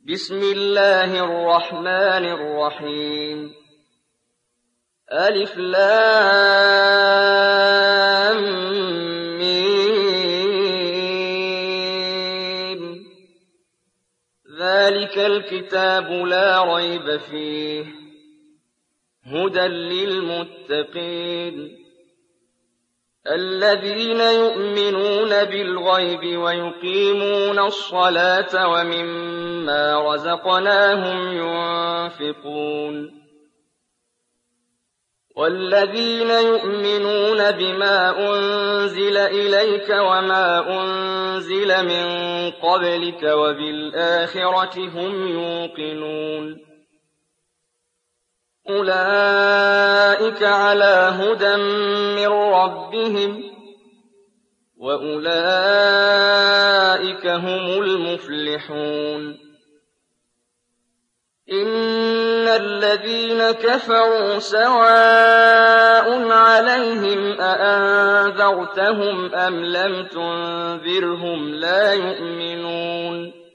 بسم الله الرحمن الرحيم ألف لام ميم ذلك الكتاب لا ريب فيه هدى للمتقين الذين يؤمنون بالغيب ويقيمون الصلاة ومما رزقناهم ينفقون والذين يؤمنون بما أنزل إليك وما أنزل من قبلك وبالآخرة هم يوقنون أولئك على هدى من ربهم وأولئك هم المفلحون إن الذين كفروا سواء عليهم أأنذرتهم أم لم تنذرهم لا يؤمنون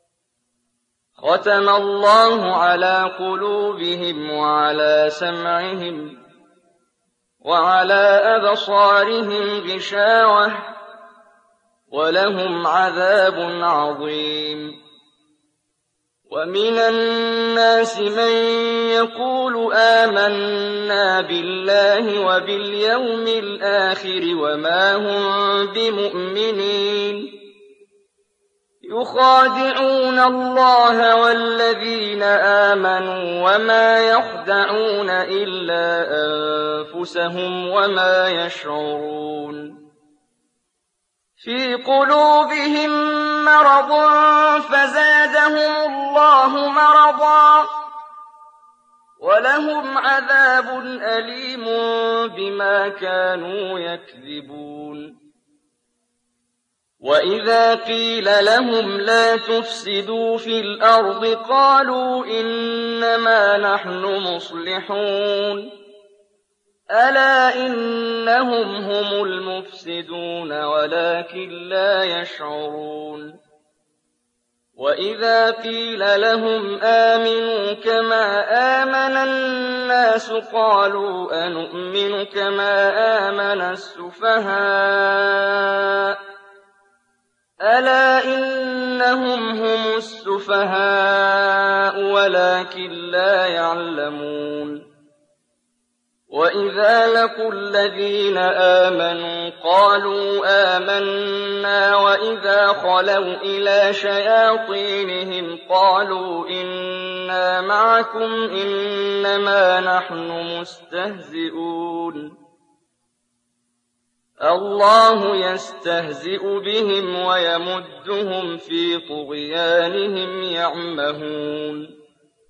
ختم الله على قلوبهم وعلى سمعهم وعلى أبصارهم غشاوة ولهم عذاب عظيم ومن الناس من يقول آمنا بالله وباليوم الآخر وما هم بمؤمنين يخادعون الله والذين آمنوا وما يخدعون إلا أنفسهم وما يشعرون في قلوبهم مرض فزادهم الله مرضا ولهم عذاب أليم بما كانوا يكذبون وإذا قيل لهم لا تفسدوا في الأرض قالوا إنما نحن مصلحون ألا إنهم هم المفسدون ولكن لا يشعرون وإذا قيل لهم آمنوا كما آمن الناس قالوا أنؤمن كما آمن السفهاء ألا إنهم هم السفهاء ولكن لا يعلمون وإذا لقوا الذين آمنوا قالوا آمنا وإذا خلوا إلى شياطينهم قالوا إنا معكم إنما نحن مستهزئون الله يستهزئ بهم ويمدهم في طغيانهم يعمهون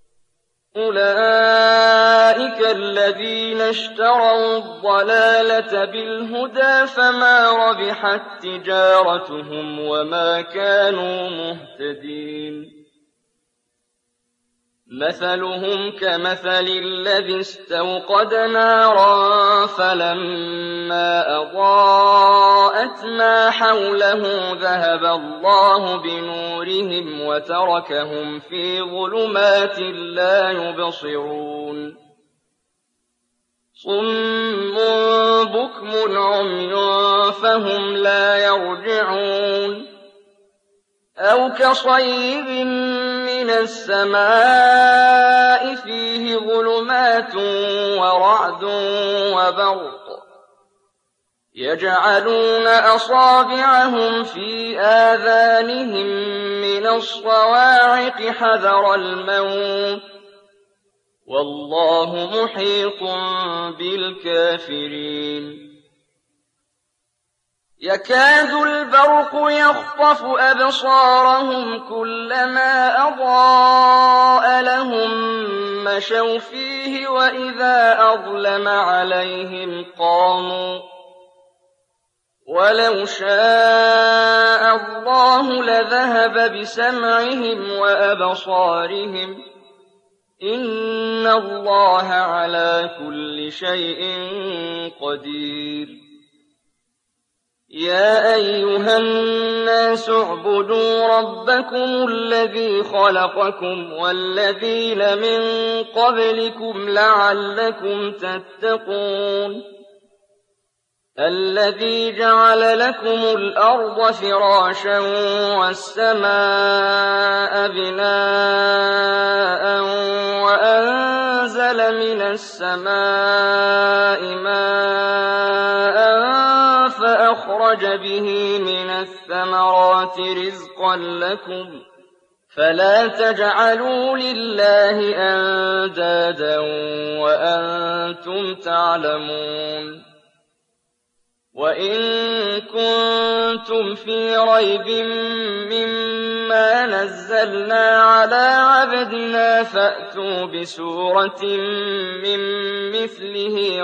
أولئك الذين اشتروا الضلالة بالهدى فما ربحت تجارتهم وما كانوا مهتدين مثلهم كمثل الذي استوقد نارا فلما أضاءت ما حوله ذهب الله بنورهم وتركهم في ظلمات لا يبصرون صم بكم عمي فهم لا يرجعون أو كصيب من السماء فيه ظلمات ورعد وبرق يجعلون أصابعهم في آذانهم من الصواعق حذر الموت والله محيط بالكافرين يكاد البرق يخطف أبصارهم كلما أضاء لهم مشوا فيه وإذا أظلم عليهم قاموا ولو شاء الله لذهب بسمعهم وأبصارهم إن الله على كل شيء قدير يَا أَيُّهَا النَّاسُ اعْبُدُوا رَبَّكُمُ الَّذِي خَلَقَكُمْ وَالَّذِينَ مِن قَبْلِكُمْ لَعَلَّكُمْ تَتَّقُونَ الَّذِي جَعَلَ لَكُمُ الْأَرْضَ فِرَاشًا وَالسَّمَاءَ بِنَاءً وَأَنزَلَ مِنَ السَّمَاءِ مَاءً فَأَخْرَجَ بِهِ مِنَ الثَّمَرَاتِ رِزْقًا لَّكُمْ فَلَا تَجْعَلُوا لِلَّهِ أَندَادًا وَأَنتُمْ تَعْلَمُونَ وَإِن كُنتُمْ فِي رَيْبٍ مِّمَّا نَزَّلْنَا عَلَىٰ عَبْدِنَا فَأْتُوا بِسُورَةٍ مِّن مِّثْلِهِ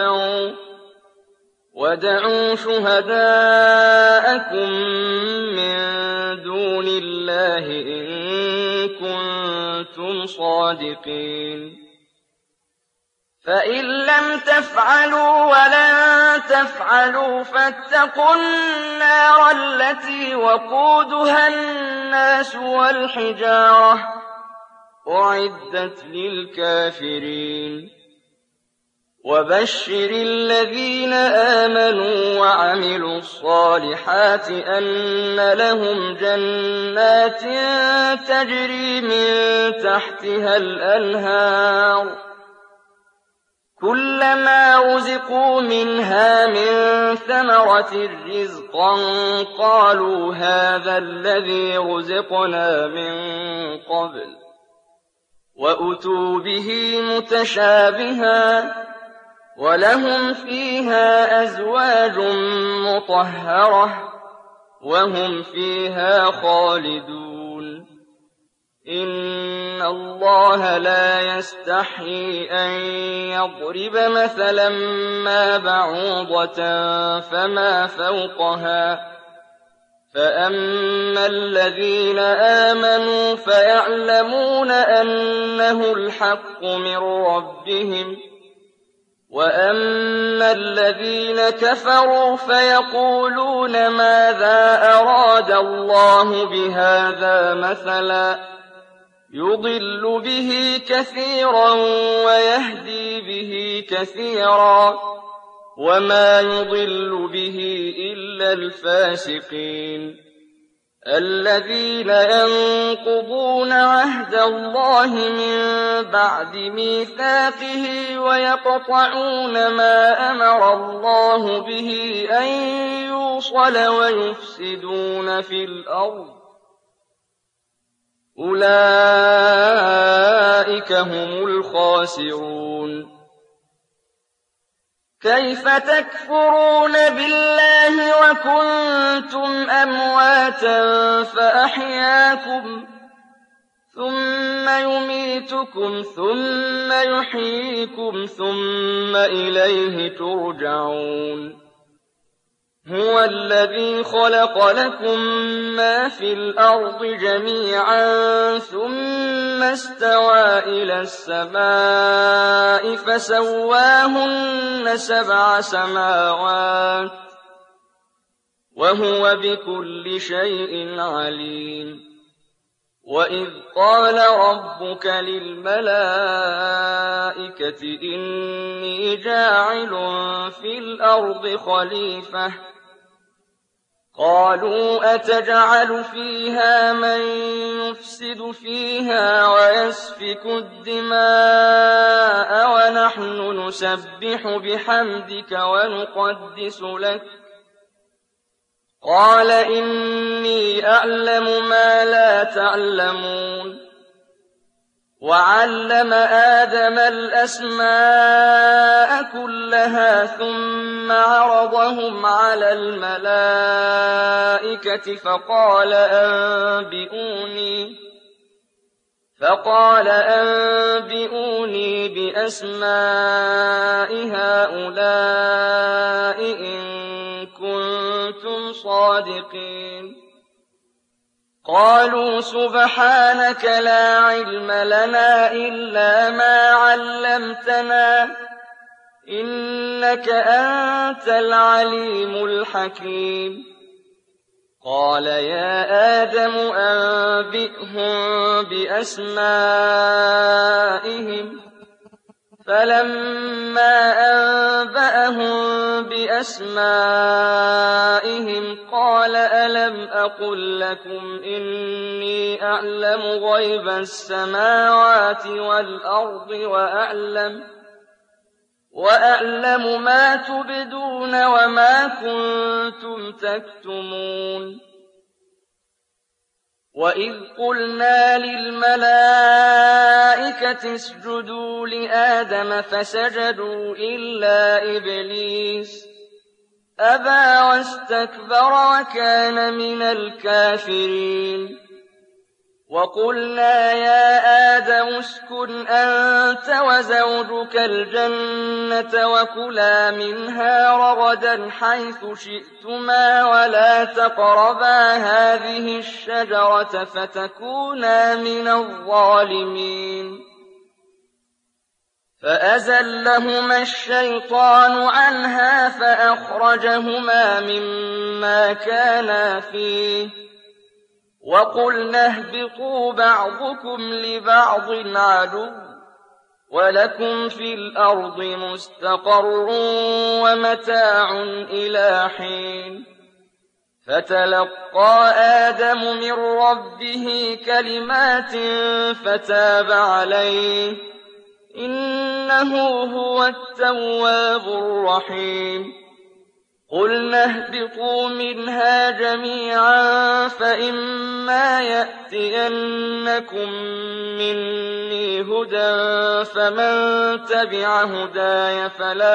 وَادْعُوا شُهَدَاءَكُم مِّن دُونِ اللَّهِ إِن كُنتُمْ صَادِقِينَ فَإِن لَّمْ تَفْعَلُوا وَلَن تَفْعَلُوا فَاتَّقُوا النَّارَ الَّتِي وَقُودُهَا النَّاسُ وَالْحِجَارَةُ أُعِدَّتْ لِلْكَافِرِينَ وَبَشِّرِ الَّذِينَ آمَنُوا وَعَمِلُوا الصَّالِحَاتِ أَنَّ لَهُمْ جَنَّاتٍ تَجْرِي مِن تَحْتِهَا الْأَنْهَارُ كُلَّمَا رُزِقُوا مِنْهَا مِن ثَمَرَةٍ رِّزْقًا قَالُوا هَٰذَا الَّذِي رُزِقْنَا مِن قَبْلُ وَأُتُوا بِهِ مُتَشَابِهًا وَلَهُمْ فِيهَا أَزْوَاجٌ مُّطَهَّرَةٌ وَهُمْ فِيهَا خَالِدُونَ إِنَّ اللَّهَ لَا يَسْتَحْيِي أَن يَضْرِبَ مَثَلًا مَّا بَعُوضَةً فَمَا فَوْقَهَا ۚ فَأَمَّا الَّذِينَ آمَنُوا فَيَعْلَمُونَ أَنَّهُ الْحَقُّ مِن رَّبِّهِمْ ۖ وَأَمَّا الَّذِينَ كَفَرُوا فَيَقُولُونَ مَاذَا أَرَادَ اللَّهُ بِهَٰذَا مَثَلًا يُضِلُّ بِهِ كَثِيرًا وَيَهْدِي بِهِ كَثِيرًا وَمَا يُضِلُّ بِهِ إِلَّا الْفَاسِقِينَ الَّذِينَ يَنقُضُونَ عَهْدَ اللَّهِ مِن بَعْدِ مِيثَاقِهِ وَيَقْطَعُونَ مَا أَمَرَ اللَّهُ بِهِ أَن يُوصَلَ وَيُفْسِدُونَ فِي الْأَرْضِ أُولَٰئِكَ هُمُ الْخَاسِرُونَ كَيْفَ تَكْفُرُونَ بِاللَّهِ وَكُنتُمْ أَمْوَاتًا فَأَحْيَاكُمْ ثُمَّ يُمِيتُكُمْ ثُمَّ يُحْيِيكُمْ ثُمَّ إِلَيْهِ تُرْجَعُونَ هُوَ الَّذِي خَلَقَ لَكُم مَّا فِي الْأَرْضِ جَمِيعًا ثُمَّ اسْتَوَىٰ إِلَى السَّمَاءِ فَسَوَّاهُنَّ سَبْعَ سَمَاوَاتٍ ۚ وَهُوَ بِكُلِّ شَيْءٍ عَلِيمٌ وَإِذْ قَالَ رَبُّكَ لِلْمَلَائِكَةِ إِنِّي جَاعِلٌ فِي الْأَرْضِ خَلِيفَةً ۖ قَالُوا أَتَجْعَلُ فِيهَا مَن يُفْسِدُ فِيهَا وَيَسْفِكُ الدِّمَاءَ وَنَحْنُ نُسَبِّحُ بِحَمْدِكَ وَنُقَدِّسُ لَكَ ۖ قَالَ إِنِّي أَعْلَمُ مَا لَا تَعْلَمُونَ وَعَلَّمَ آدَمَ الْأَسْمَاءَ كُلَّهَا ثُمَّ عَرَضَهُمْ عَلَى الْمَلَائِكَةِ فَقَالَ أَنبِئُونِي بِأَسْمَاءِ هَٰؤُلَاءِ إِن كُنتُمْ صَادِقِينَ قَالُوا سُبْحَانَكَ لَا عِلْمَ لَنَا إِلَّا مَا عَلَّمْتَنَا ۖ إِنَّكَ أَنتَ الْعَلِيمُ الْحَكِيمُ قَالَ يَا آدَمُ أَنبِئْهُم بِأَسْمَائِهِمْ فَلَمَّا أَنبَأَهُم بِأَسْمَائِهِمْ قَالَ أَلَمْ أَقُل لَّكُمْ إِنِّي أَعْلَمُ غَيْبَ السَّمَاوَاتِ وَالْأَرْضِ وَأَعْلَمُ مَا تُبْدُونَ وَمَا كُنتُمْ تَكْتُمُونَ وَإِذْ قُلْنَا لِلْمَلَائِكَةِ اسْجُدُوا لِآدَمَ فَسَجَدُوا إِلَّا إِبْلِيسَ أَبَىٰ وَاسْتَكْبَرَ وَكَانَ مِنَ الْكَافِرِينَ وَقُلْنَا يَا آدَمُ اسْكُنْ أَنتَ وَزَوْجُكَ الْجَنَّةَ وَكُلَا مِنْهَا رَغَدًا حَيْثُ شِئْتُمَا وَلَا تَقْرَبَا هَٰذِهِ الشَّجَرَةَ فَتَكُونَا مِنَ الظَّالِمِينَ فَأَزَلَّهُمَا الشَّيْطَانُ عَنْهَا فَأَخْرَجَهُمَا مِمَّا كَانَا فِيهِ وَقُلْنَا اهْبِطُوا بَعْضُكُمْ لِبَعْضٍ عَدُوٌّ وَلَكُمْ فِي الْأَرْضِ مُسْتَقَرٌّ وَمَتَاعٌ إِلَىٰ حِينٍ فَتَلَقَّىٰ آدَمُ مِن رَّبِّهِ كَلِمَاتٍ فَتَابَ عَلَيْهِ ۚ إِنَّهُ هُوَ التَّوَّابُ الرَّحِيمُ قُلْنَا اهْبِطُوا مِنْهَا جَمِيعًا فَإِمَّا يَأْتِيَنَّكُم مِّنِّي هُدًى فَمَن تَبِعَ هُدَايَ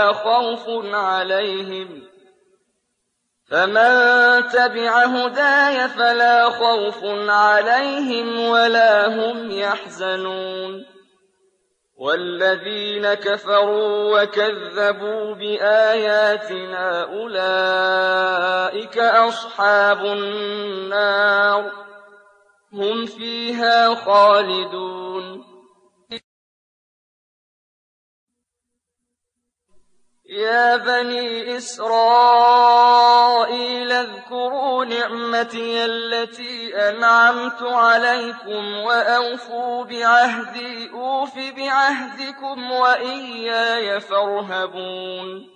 فَلَا خَوْفٌ عَلَيْهِمْ وَلَا هُمْ يَحْزَنُونَ وَالَّذِينَ كَفَرُوا وَكَذَّبُوا بِآيَاتِنَا أُولَٰئِكَ أَصْحَابُ النَّارِ ۖ هُمْ فِيهَا خَالِدُونَ يَا بَنِي إِسْرَائِيلَ اذْكُرُوا نِعْمَتِيَ الَّتِي أَنْعَمْتُ عَلَيْكُمْ وَأَوْفُوا بِعَهْدِي أُوفِ بِعَهْدِكُمْ وَإِيَّايَ فَارْهَبُونِ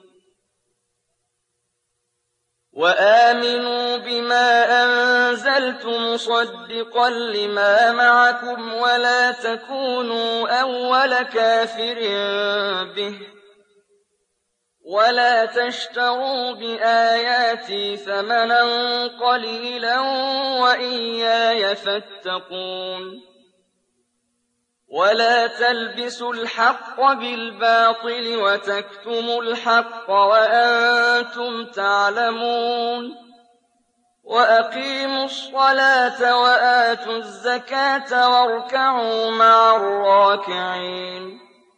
وَآمِنُوا بِمَا أَنزَلْتُ مُصَدِّقًا لِّمَا مَعَكُمْ وَلَا تَكُونُوا أَوَّلَ كَافِرٍ بِهِ وَلَا تَشْتَرُوا بِآيَاتِي ثَمَنًا قَلِيلًا وَإِيَّايَ فَاتَّقُونِ وَلَا تَلْبِسُوا الْحَقَّ بِالْبَاطِلِ وَتَكْتُمُوا الْحَقَّ وَأَنتُمْ تَعْلَمُونَ وَأَقِيمُوا الصَّلَاةَ وَآتُوا الزَّكَاةَ وَارْكَعُوا مَعَ الرَّاكِعِينَ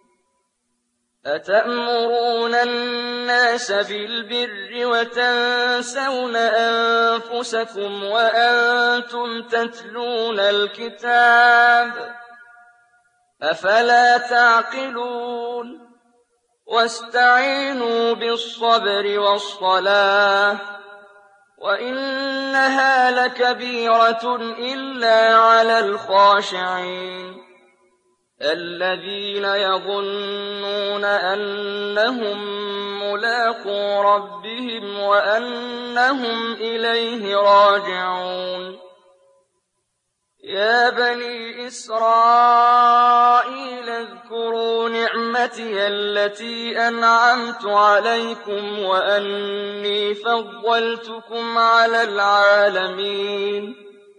أَتَأْمُرُونَ النَّاسَ بِالْبِرِّ وَتَنسَوْنَ أَنفُسَكُمْ وَأَنتُمْ تَتْلُونَ الْكِتَابَ ۚ أَفَلَا تَعْقِلُونَ وَاسْتَعِينُوا بِالصَّبْرِ وَالصَّلَاةِ وَإِنَّهَا لَكَبِيرَةٌ إِلَّا عَلَى الْخَاشِعِينَ الَّذِينَ يَظُنُّونَ أَنَّهُم مُّلَاقُو رَبِّهِمْ وَأَنَّهُمْ إِلَيْهِ راجعون يَا بَنِي إِسْرَائِيلَ اذْكُرُوا نِعْمَتِيَ الَّتِي أَنْعَمْتُ عَلَيْكُمْ وَأَنِّي فَضَّلْتُكُمْ عَلَى الْعَالَمِينَ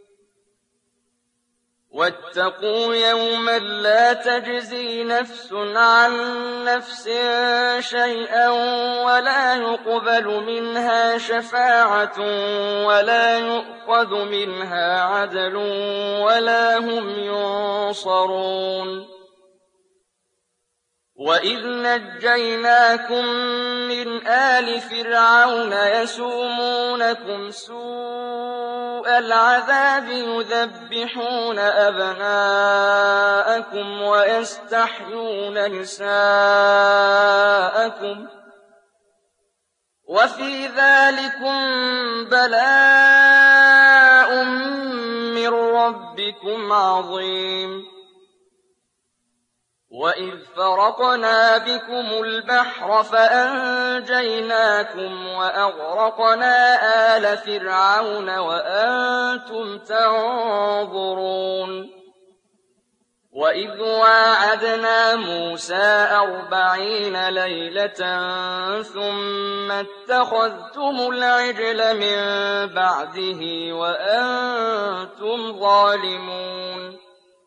وَاتَّقُوا يَوْمًا لَّا تَجْزِي نَفْسٌ عَن نَّفْسٍ شَيْئًا وَلَا يُقْبَلُ مِنْهَا شَفَاعَةٌ وَلَا يُؤْخَذُ مِنْهَا عَدْلٌ وَلَا هُمْ يُنصَرُونَ وَإِذْ نَجَّيْنَاكُم مِّنْ آلِ فِرْعَوْنَ يَسُومُونَكُمْ سُوءَ الْعَذَابِ يُذَبِّحُونَ أَبْنَاءَكُمْ وَيَسْتَحْيُونَ نِسَاءَكُمْ ۚ وَفِي ذَٰلِكُم بَلَاءٌ مِّن رَّبِّكُمْ عَظِيمٌ. وَإِذْ فَرَقْنَا بِكُمُ الْبَحْرَ فَأَنجَيْنَاكُمْ وَأَغْرَقْنَا آلَ فِرْعَوْنَ وَأَنتُمْ تَنظُرُونَ وَإِذْ وَاعَدْنَا مُوسَىٰ 40 لَيْلَةً ثُمَّ اتَّخَذْتُمُ الْعِجْلَ مِن بَعْدِهِ وَأَنتُمْ ظَالِمُونَ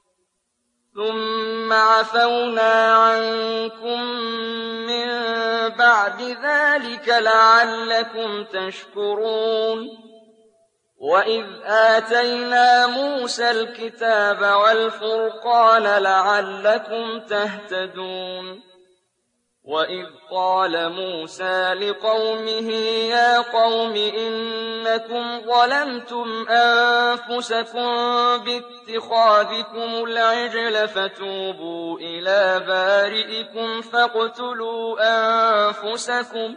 ثُمَّ عَفَوْنَا عَنكُم مِّن بَعْدِ ذَٰلِكَ لَعَلَّكُمْ تَشْكُرُونَ وَإِذْ آتَيْنَا مُوسَى الْكِتَابَ وَالْفُرْقَانَ لَعَلَّكُمْ تَهْتَدُونَ وَإِذْ قَالَ مُوسَىٰ لِقَوْمِهِ يَا قَوْمِ إِنَّكُمْ ظَلَمْتُمْ أَنفُسَكُم بِاتِّخَاذِكُمُ الْعِجْلَ فَتُوبُوا إِلَىٰ بَارِئِكُمْ فَاقْتُلُوا أَنفُسَكُمْ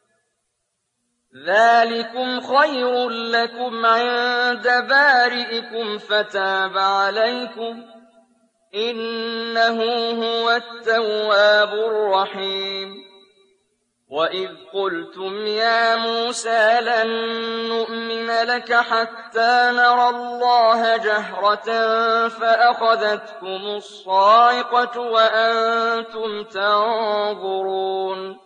ذَٰلِكُمْ خَيْرٌ لَّكُمْ عِندَ بَارِئِكُمْ فَتَابَ عَلَيْكُمْ ۚ إِنَّهُ هُوَ التَّوَّابُ الرَّحِيمُ وَإِذْ قُلْتُمْ يَا مُوسَىٰ لَن نُّؤْمِنَ لَكَ حَتَّىٰ نَرَى اللَّهَ جَهْرَةً فَأَخَذَتْكُمُ الصَّاعِقَةُ وَأَنتُمْ تَنظُرُونَ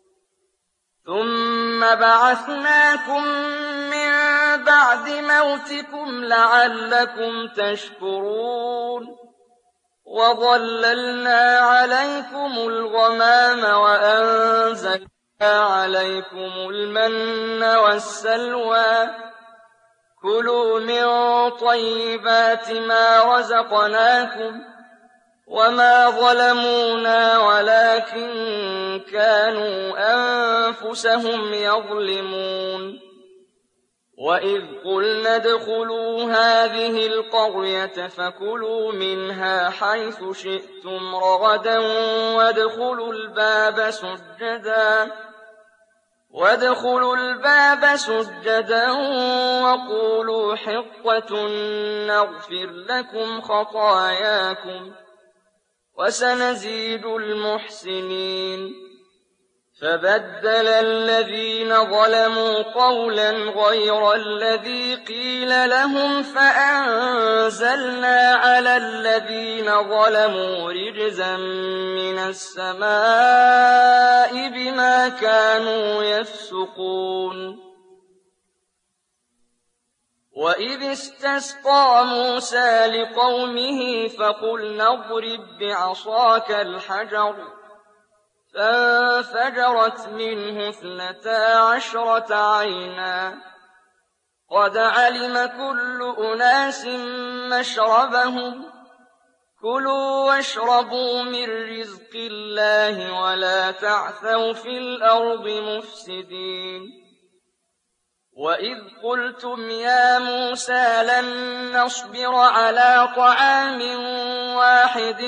ثُمَّ بَعَثْنَاكُم مِّن بَعْدِ مَوْتِكُمْ لَعَلَّكُمْ تَشْكُرُونَ وَظَلَّلْنَا عَلَيْكُمُ الْغَمَامَ وَأَنزَلْنَا عَلَيْكُمُ الْمَنَّ وَالسَّلْوَىٰ ۖ كُلُوا مِن طَيِّبَاتِ مَا رَزَقْنَاكُمْ ۚ وَمَا ظَلَمُونَا وَلَٰكِن كَانُوا أَنفُسَهُمْ يَظْلِمُونَ وَإِذْ قُلْنَا ادْخُلُوا هَٰذِهِ الْقَرْيَةَ فَكُلُوا مِنْهَا حَيْثُ شِئْتُمْ رَغَدًا وَادْخُلُوا الْبَابَ سُجَّدًا وَقُولُوا حِطَّةٌ نَّغْفِرْ لَكُمْ خَطَايَاكُمْ ۚ وَسَنَزِيدُ الْمُحْسِنِينَ فَبَدَّلَ الَّذِينَ ظَلَمُوا قَوْلًا غَيْرَ الَّذِي قِيلَ لَهُمْ فَأَنزَلْنَا عَلَى الَّذِينَ ظَلَمُوا رِجْزًا مِّنَ السَّمَاءِ بِمَا كَانُوا يَفْسُقُونَ وَإِذِ اسْتَسْقَىٰ مُوسَىٰ لِقَوْمِهِ فَقُلْنَا اضْرِب بِّعَصَاكَ الْحَجَرَ ۖ فَانفَجَرَتْ مِنْهُ 12 عَيْنًا ۖ قَدْ عَلِمَ كُلُّ أُنَاسٍ مَّشْرَبَهُمْ ۖ كُلُوا وَاشْرَبُوا مِن رِّزْقِ اللَّهِ وَلَا تَعْثَوْا فِي الْأَرْضِ مُفْسِدِينَ وَإِذْ قُلْتُمْ يَا مُوسَىٰ لَن نَّصْبِرَ عَلَىٰ طَعَامٍ وَاحِدٍ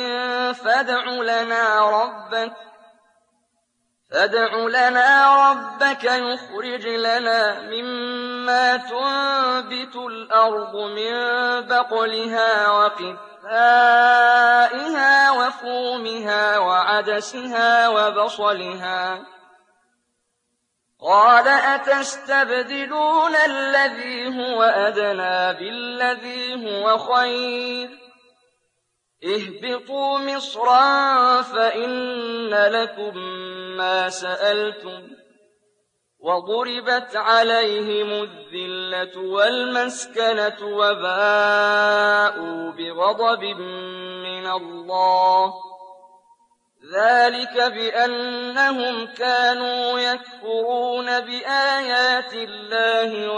فَادْعُ لَنَا رَبَّكَ يُخْرِجْ لَنَا مِمَّا تُنبِتُ الْأَرْضُ مِن بَقْلِهَا وَقِثَّائِهَا وَفُومِهَا وَعَدَسِهَا وَبَصَلِهَا ۖ قَالَ أَتَسْتَبْدِلُونَ الَّذِي هُوَ أَدْنَىٰ بِالَّذِي هُوَ خَيْرٌ ۚ اهْبِطُوا مِصْرًا فَإِنَّ لَكُم مَّا سَأَلْتُمْ ۗ وَضُرِبَتْ عَلَيْهِمُ الذِّلَّةُ وَالْمَسْكَنَةُ وَبَاءُوا بِغَضَبٍ مِّنَ اللَّهِ ۗ ذَٰلِكَ بِأَنَّهُمْ كَانُوا يَكْفُرُونَ بِآيَاتِ اللَّهِ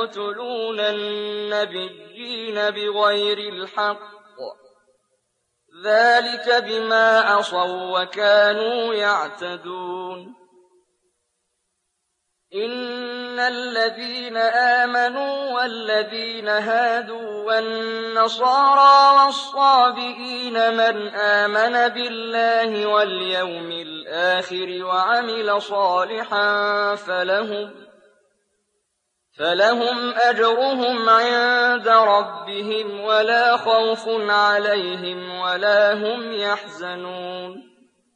وَيَقْتُلُونَ النَّبِيِّينَ بِغَيْرِ الْحَقِّ ۗ ذلك بما عصوا وكانوا يعتدون إن الذين آمنوا والذين هادوا والنصارى والصابئين من آمن بالله واليوم الآخر وعمل صالحا فلهم أجرهم عند ربهم ولا خوف عليهم ولا هم يحزنون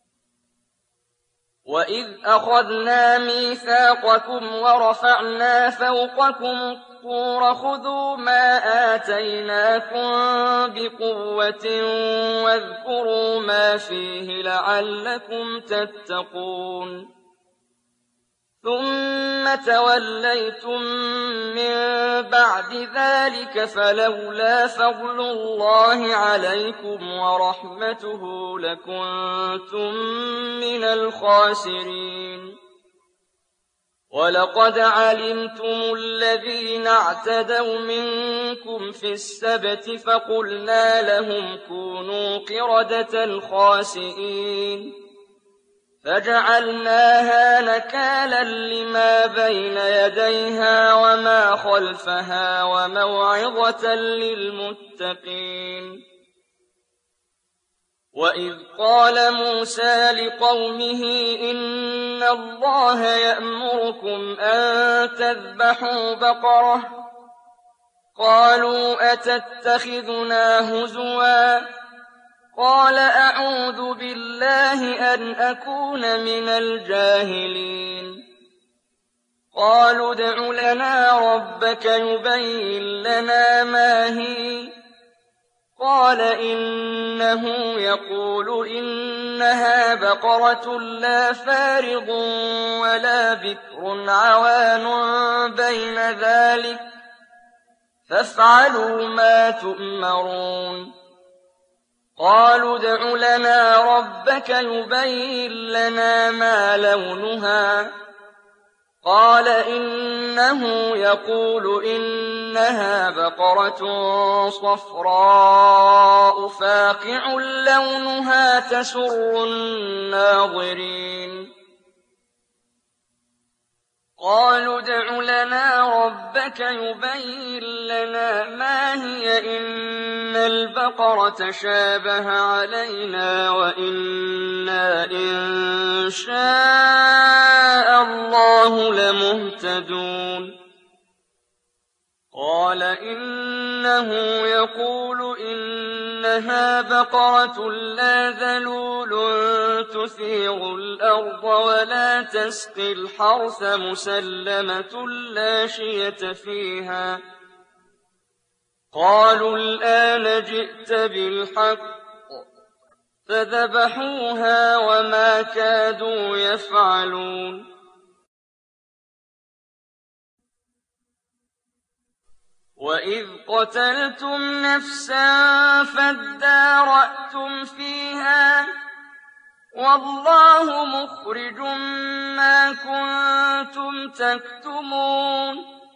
وإذ أخذنا ميثاقكم ورفعنا فوقكم الطور خذوا ما آتيناكم بقوة واذكروا ما فيه لعلكم تتقون ثم توليتم من بعد ذلك فلولا فضل الله عليكم ورحمته لكنتم من الخاسرين ولقد علمتم الذين اعتدوا منكم في السبت فقلنا لهم كونوا قردة خاسئين فجعلناها نكالا لما بين يديها وما خلفها وموعظة للمتقين وإذ قال موسى لقومه إن الله يأمركم أن تذبحوا بقرة قالوا أتتخذنا هزوا قال أعوذ بالله أن أكون من الجاهلين قالوا ادع لنا ربك يبين لنا ما هي قال إنه يقول إنها بقرة لا فارض ولا بكر عوان بين ذلك فافعلوا ما تؤمرون قالوا ادع لنا ربك يبين لنا ما لونها قال إنه يقول إنها بقرة صفراء فاقع لونها تسر الناظرين قالوا ادع لنا ربك يبين لنا ما هي إن البقرة شابه علينا وإنا إن شاء الله لمهتدون قال إنه يقول إنها بقرة لا ذلول تثير الأرض ولا تسقي الحرث مسلمة لا شية فيها قالوا الآن جئت بالحق فذبحوها وما كادوا يفعلون وإذ قتلتم نفسا فادارأتم فيها والله مخرج ما كنتم تكتمون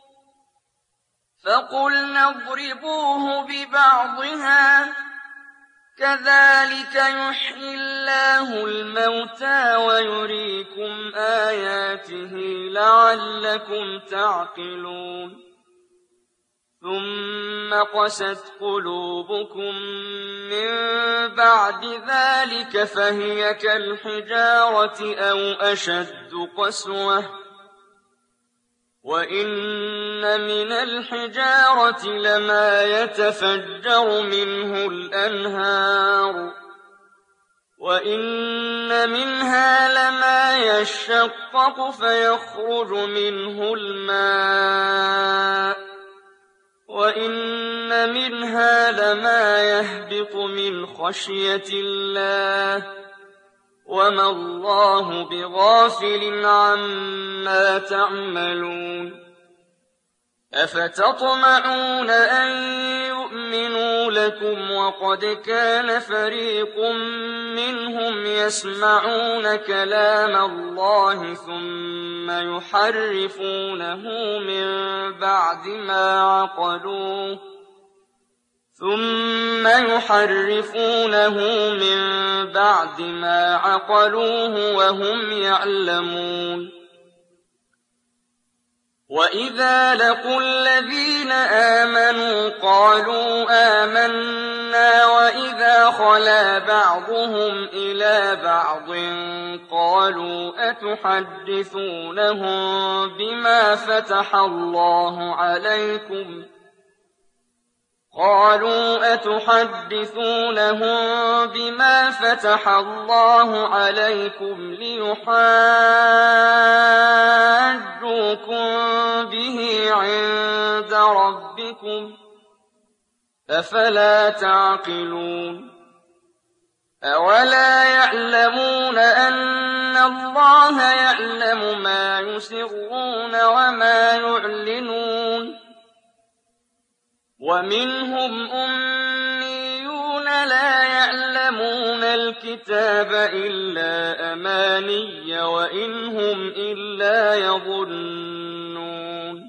فقلنا اضربوه ببعضها كذلك يحيي الله الموتى ويريكم آياته لعلكم تعقلون ثم قست قلوبكم من بعد ذلك فهي كالحجارة أو أشد قسوة وإن من الحجارة لما يتفجر منه الأنهار وإن منها لما يشقق فيخرج منه الماء وإن منها لما يهبط من خشية الله وما الله بغافل عما تعملون أفتطمعون أن يؤمنوا لكم وقد كان فريق منهم يسمعون كلام الله ثم يحرفونه من بعد ما عقلوه ثم ثم يحرفونه من بعد ما عقلوه وهم يعلمون. وإذا لقوا الذين آمنوا قالوا آمنا وإذا خلا بعضهم إلى بعض قالوا أتحدثونهم بما فتح الله عليكم ليحاجوكم به عند ربكم أفلا تعقلون. أولا يعلمون أن الله يعلم ما يسرون وما يعلنون. ومنهم أميون لا يعلمون الكتاب إلا أماني وإن هم إلا يظنون.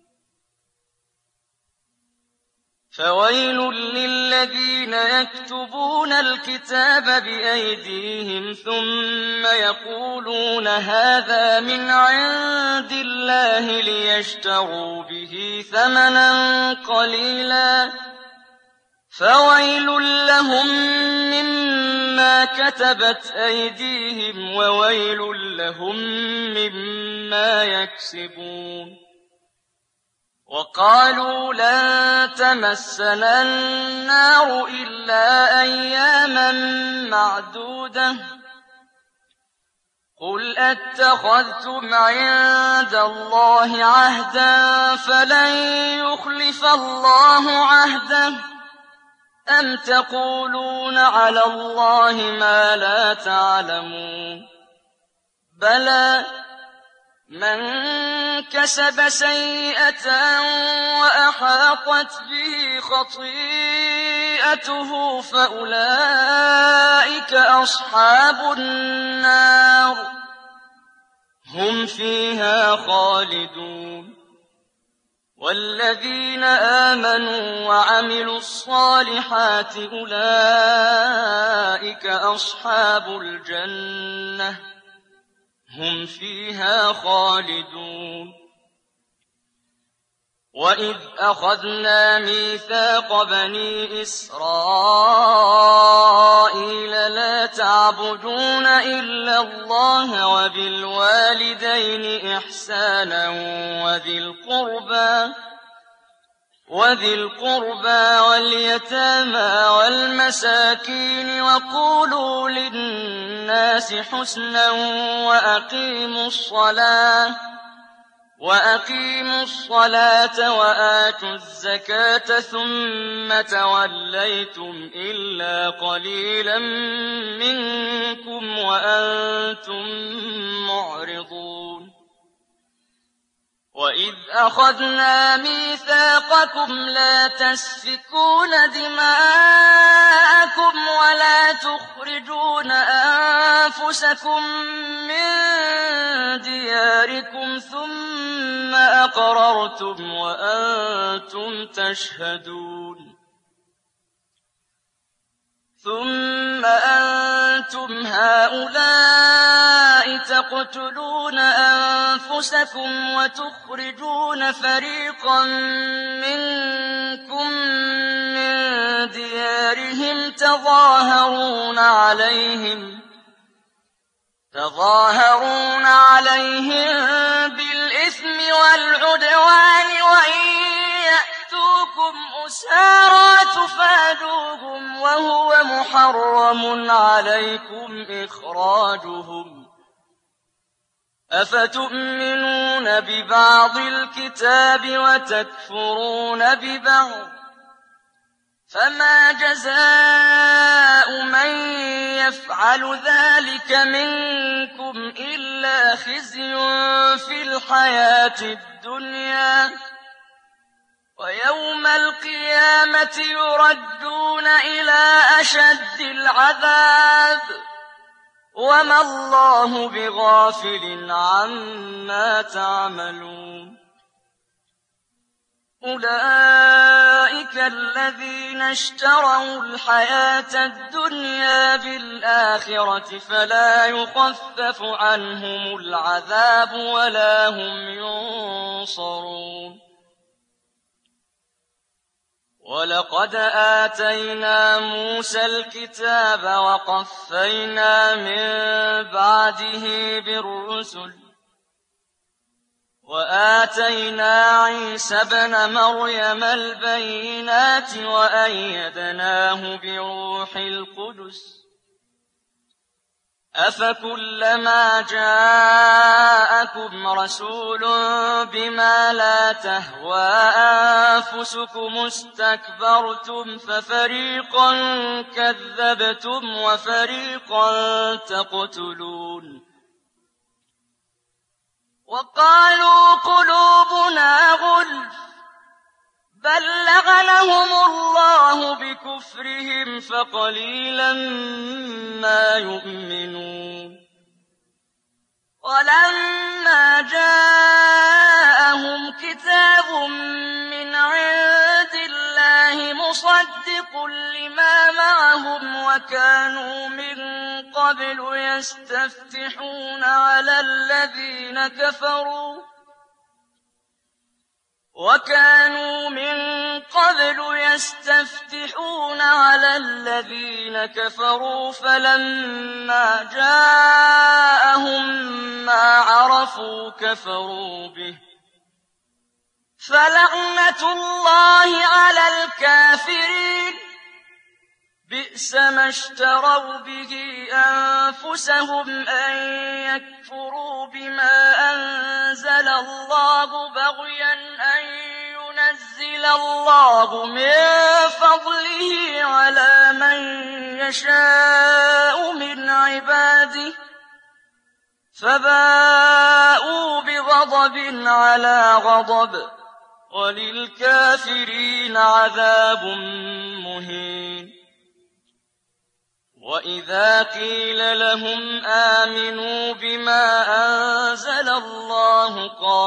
فويل للذين يكتبون الكتاب بأيديهم ثم يقولون هذا من عند الله ليشتروا به ثمنا قليلا فويل لهم مما كتبت أيديهم وويل لهم مما يكسبون. وقالوا لن تمسنا النار إلا أياما معدودة قل أتخذتم عند الله عهدا فلن يخلف الله عهده أم تقولون على الله ما لا تعلمون. بلى من كسب سيئة وأحاطت به خطيئته فأولئك أصحاب النار هم فيها خالدون. والذين آمنوا وعملوا الصالحات أولئك أصحاب الجنة هم فيها خالدون. وإذ أخذنا ميثاق بني إسرائيل لا تعبدون إلا الله وبالوالدين إحسانا وذي القربى واليتامى والمساكين وقولوا للناس حسنا وأقيموا الصلاة وآتوا الزكاة ثم توليتم إلا قليلا منكم وأنتم معرضون. وإذ أخذنا ميثاقكم لا تسفكون دماءكم ولا تخرجون أنفسكم من دياركم ثم أقررتم وأنتم تشهدون. ثم أنتم هؤلاء تقتلون أنفسكم وتخرجون فريقا منكم من ديارهم تظاهرون عليهم بالإثم والعدوان وإن يأتوكم أسارى تفادوهم وهو محرم عليكم إخراجهم أفتؤمنون ببعض الكتاب وتكفرون ببعض فما جزاء من يفعل ذلك منكم إلا خزي في الحياة الدنيا ويوم القيامة يردون إلى أشد العذاب وما الله بغافل عما تعملون. أولئك الذين اشتروا الحياة الدنيا بالآخرة فلا يخفف عنهم العذاب ولا هم ينصرون ولقد آتينا موسى الكتاب وقفينا من بعده بالرسل وآتينا عيسى ابن مريم البينات وأيدناه بروح القدس أفكلما جاءكم رسول بما لا تهوى أنفسكم استكبرتم ففريقا كذبتم وفريقا تقتلون وقالوا قلوبنا غلف بل لعنهم الله بكفرهم فقليلا ما يؤمنون ولما جاءهم كتاب من عند الله مصدق لما معهم وكانوا من قبل يستفتحون على الذين كفروا فلما جاءهم ما عرفوا كفروا به فلعنة الله على الكافرين بئس ما اشتروا به أنفسهم أن يكفروا بما أنزل الله بغيا أن ينزل الله من فضله على من يشاء من عباده فباءوا بغضب على غضب وللكافرين عذاب مهين وإذا قيل لهم آمنوا بما أنزل الله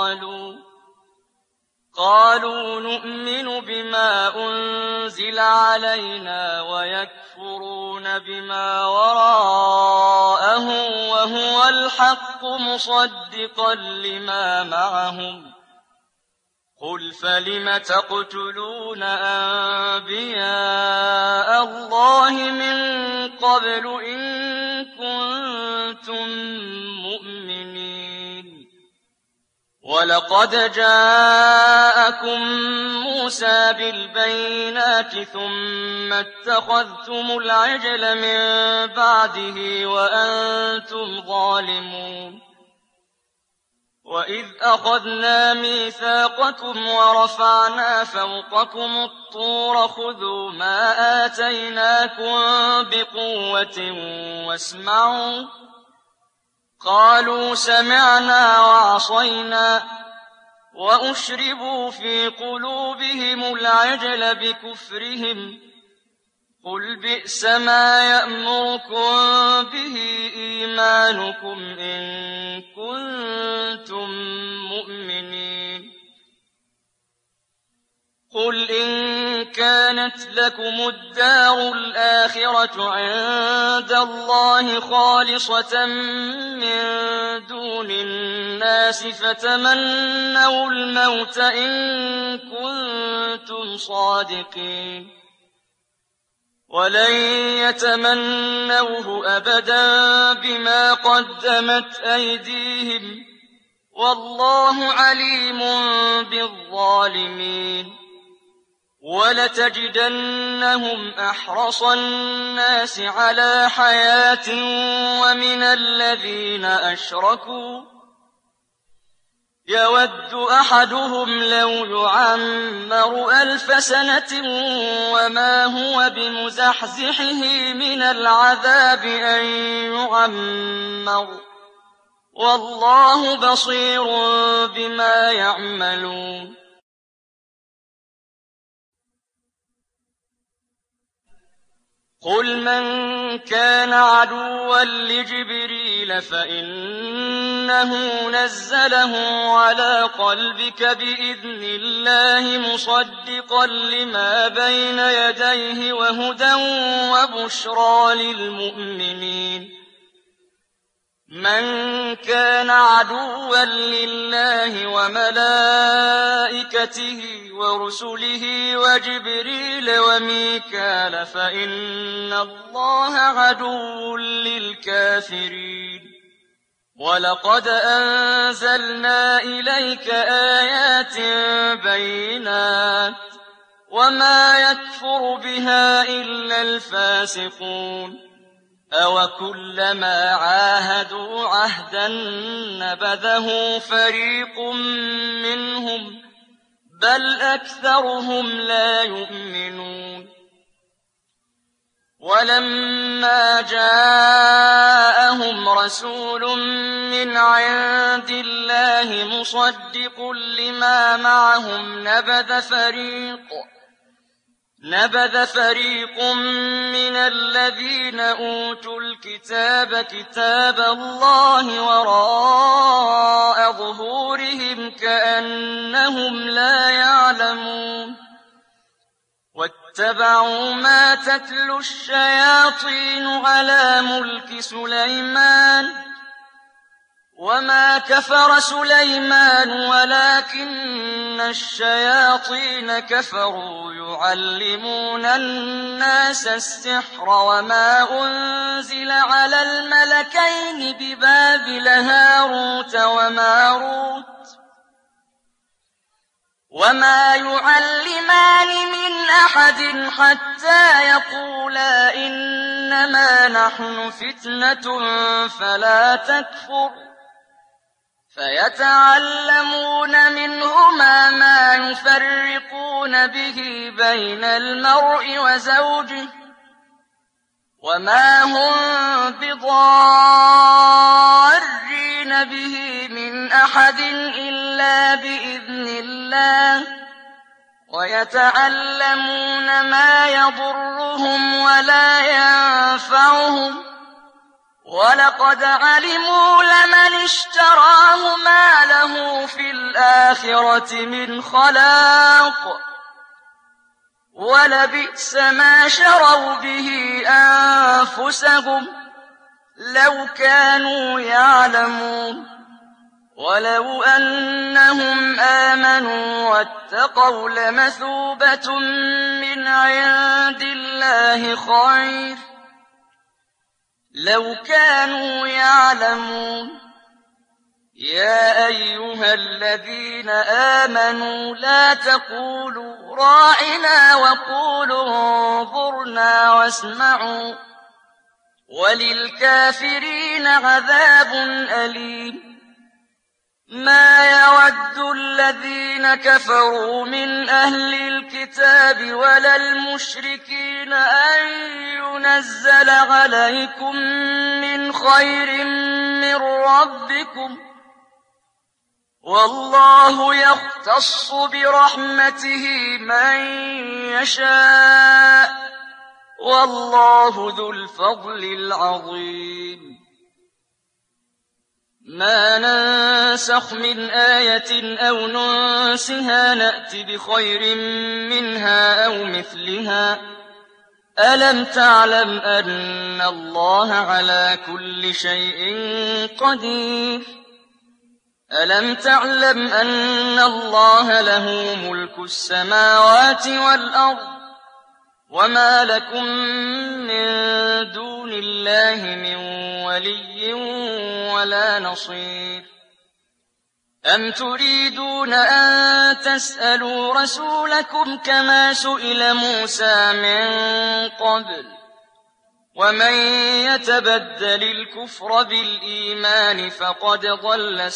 قالوا نؤمن بما أنزل علينا ويكفرون بما وراءه وهو الحق مصدقا لما معهم قل فلم تقتلون أنبياء الله من قبل إن كنتم مؤمنين ولقد جاءكم موسى بالبينات ثم اتخذتم العجل من بعده وأنتم ظالمون وإذ أخذنا ميثاقكم ورفعنا فوقكم الطور خذوا ما آتيناكم بقوة واسمعوا قالوا سمعنا وعصينا وأشربوا في قلوبهم العجل بكفرهم قل بئس ما يأمركم به إيمانكم إن كنتم مؤمنين قل إن كانت لكم الدار الآخرة عند الله خالصة من دون الناس فتمنوا الموت إن كنتم صادقين ولن يتمنوه أبدا بما قدمت أيديهم والله عليم بالظالمين ولتجدنهم أحرص الناس على حياة ومن الذين أشركوا يود أحدهم لو يعمر 1000 سنة وما هو بمزحزحه من العذاب أن يعمر والله بصير بما يعملون قل من كان عدوا لجبريل فإنه نزله على قلبك بإذن الله مصدقا لما بين يديه وهدى وبشرى للمؤمنين من كان عدوا لله وملائكته ورسله وجبريل وميكال فإن الله عدو للكافرين ولقد أنزلنا إليك آيات بينات وما يكفر بها إلا الفاسقون أَوَكُلَّمَا عَاهَدُوا عَهْدًا نَبَذَهُ فَرِيقٌ مِّنْهُم بَلْ أَكْثَرُهُمْ لَا يُؤْمِنُونَ وَلَمَّا جَاءَهُمْ رَسُولٌ مِّنْ عِندِ اللَّهِ مُصَدِّقٌ لِّمَا مَعَهُمْ نبذ فريق من الذين أوتوا الكتاب كتاب الله وراء ظهورهم كأنهم لا يعلمون واتبعوا ما تتلو الشياطين على ملك سليمان وما كفر سليمان ولكن الشياطين كفروا يعلمون الناس السحر وما أنزل على الملكين ببابل هاروت وماروت وما يعلمان من أحد حتى يقولا إنما نحن فتنة فلا تكفر فيتعلمون منهما ما يفرقون به بين المرء وزوجه وما هم بضارين به من أحد إلا بإذن الله ويتعلمون ما يضرهم ولا ينفعهم وَلَقَدْ عَلِمُوا لَمَنِ اشْتَرَاهُ مَا لَهُ فِي الْآخِرَةِ مِنْ خَلَاقٍ وَلَبِئْسَ مَا شَرَوْا بِهِ أَنفُسَهُمْ لَوْ كَانُوا يَعْلَمُونَ وَلَوْ أَنَّهُمْ آمَنُوا وَاتَّقَوْا لَمَثُوبَةٌ مِّنْ عِندِ اللَّهِ خَيْرٌ لو كانوا يعلمون يا أيها الذين آمنوا لا تقولوا راعنا وقولوا انظرنا واسمعوا وللكافرين عذاب أليم ما يود الذين كفروا من أهل الكتاب ولا المشركين أن ينزل عليكم من خير من ربكم والله يختص برحمته من يشاء والله ذو الفضل العظيم ما ننسخ من آية أو ننسها نأت بخير منها أو مثلها ألم تعلم أن الله على كل شيء قدير ألم تعلم أن الله له ملك السماوات والأرض وما لكم من دون الله من ولي ولا نصير أم تريدون أن تسألوا رسولكم كما سئل موسى من قبل ومن يتبدل الكفر بالإيمان فقد ضل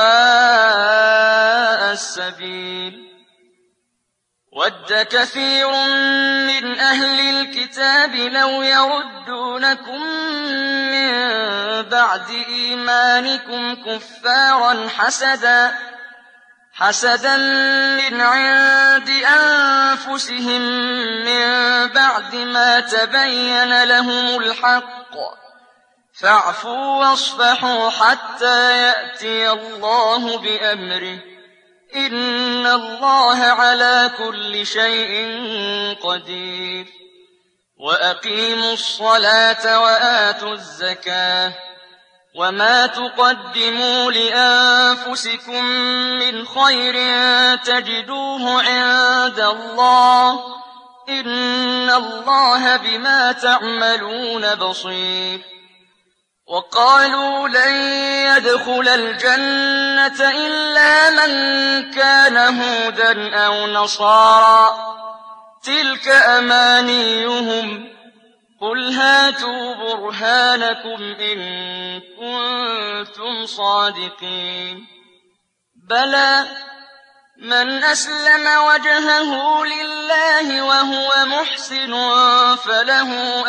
سواء السبيل وَدَّ كَثِيرٌ مِّنْ أَهْلِ الْكِتَابِ لَوْ يَرُدُّونَكُم مِّن بَعْدِ إِيمَانِكُمْ كُفَّارًا حسدا من عند أنفسهم من بعد ما تبين لهم الحق فاعفوا واصفحوا حتى يأتي الله بأمره إن الله على كل شيء قدير وأقيموا الصلاة وآتوا الزكاة وما تقدموا لأنفسكم من خير تجدوه عند الله إن الله بما تعملون بصير وقالوا لن يدخل الجنة إلا من كان هودا أو نصارى تلك أمانيهم قل هاتوا برهانكم إن كنتم صادقين بلى من أسلم وجهه لله وهو محسن فله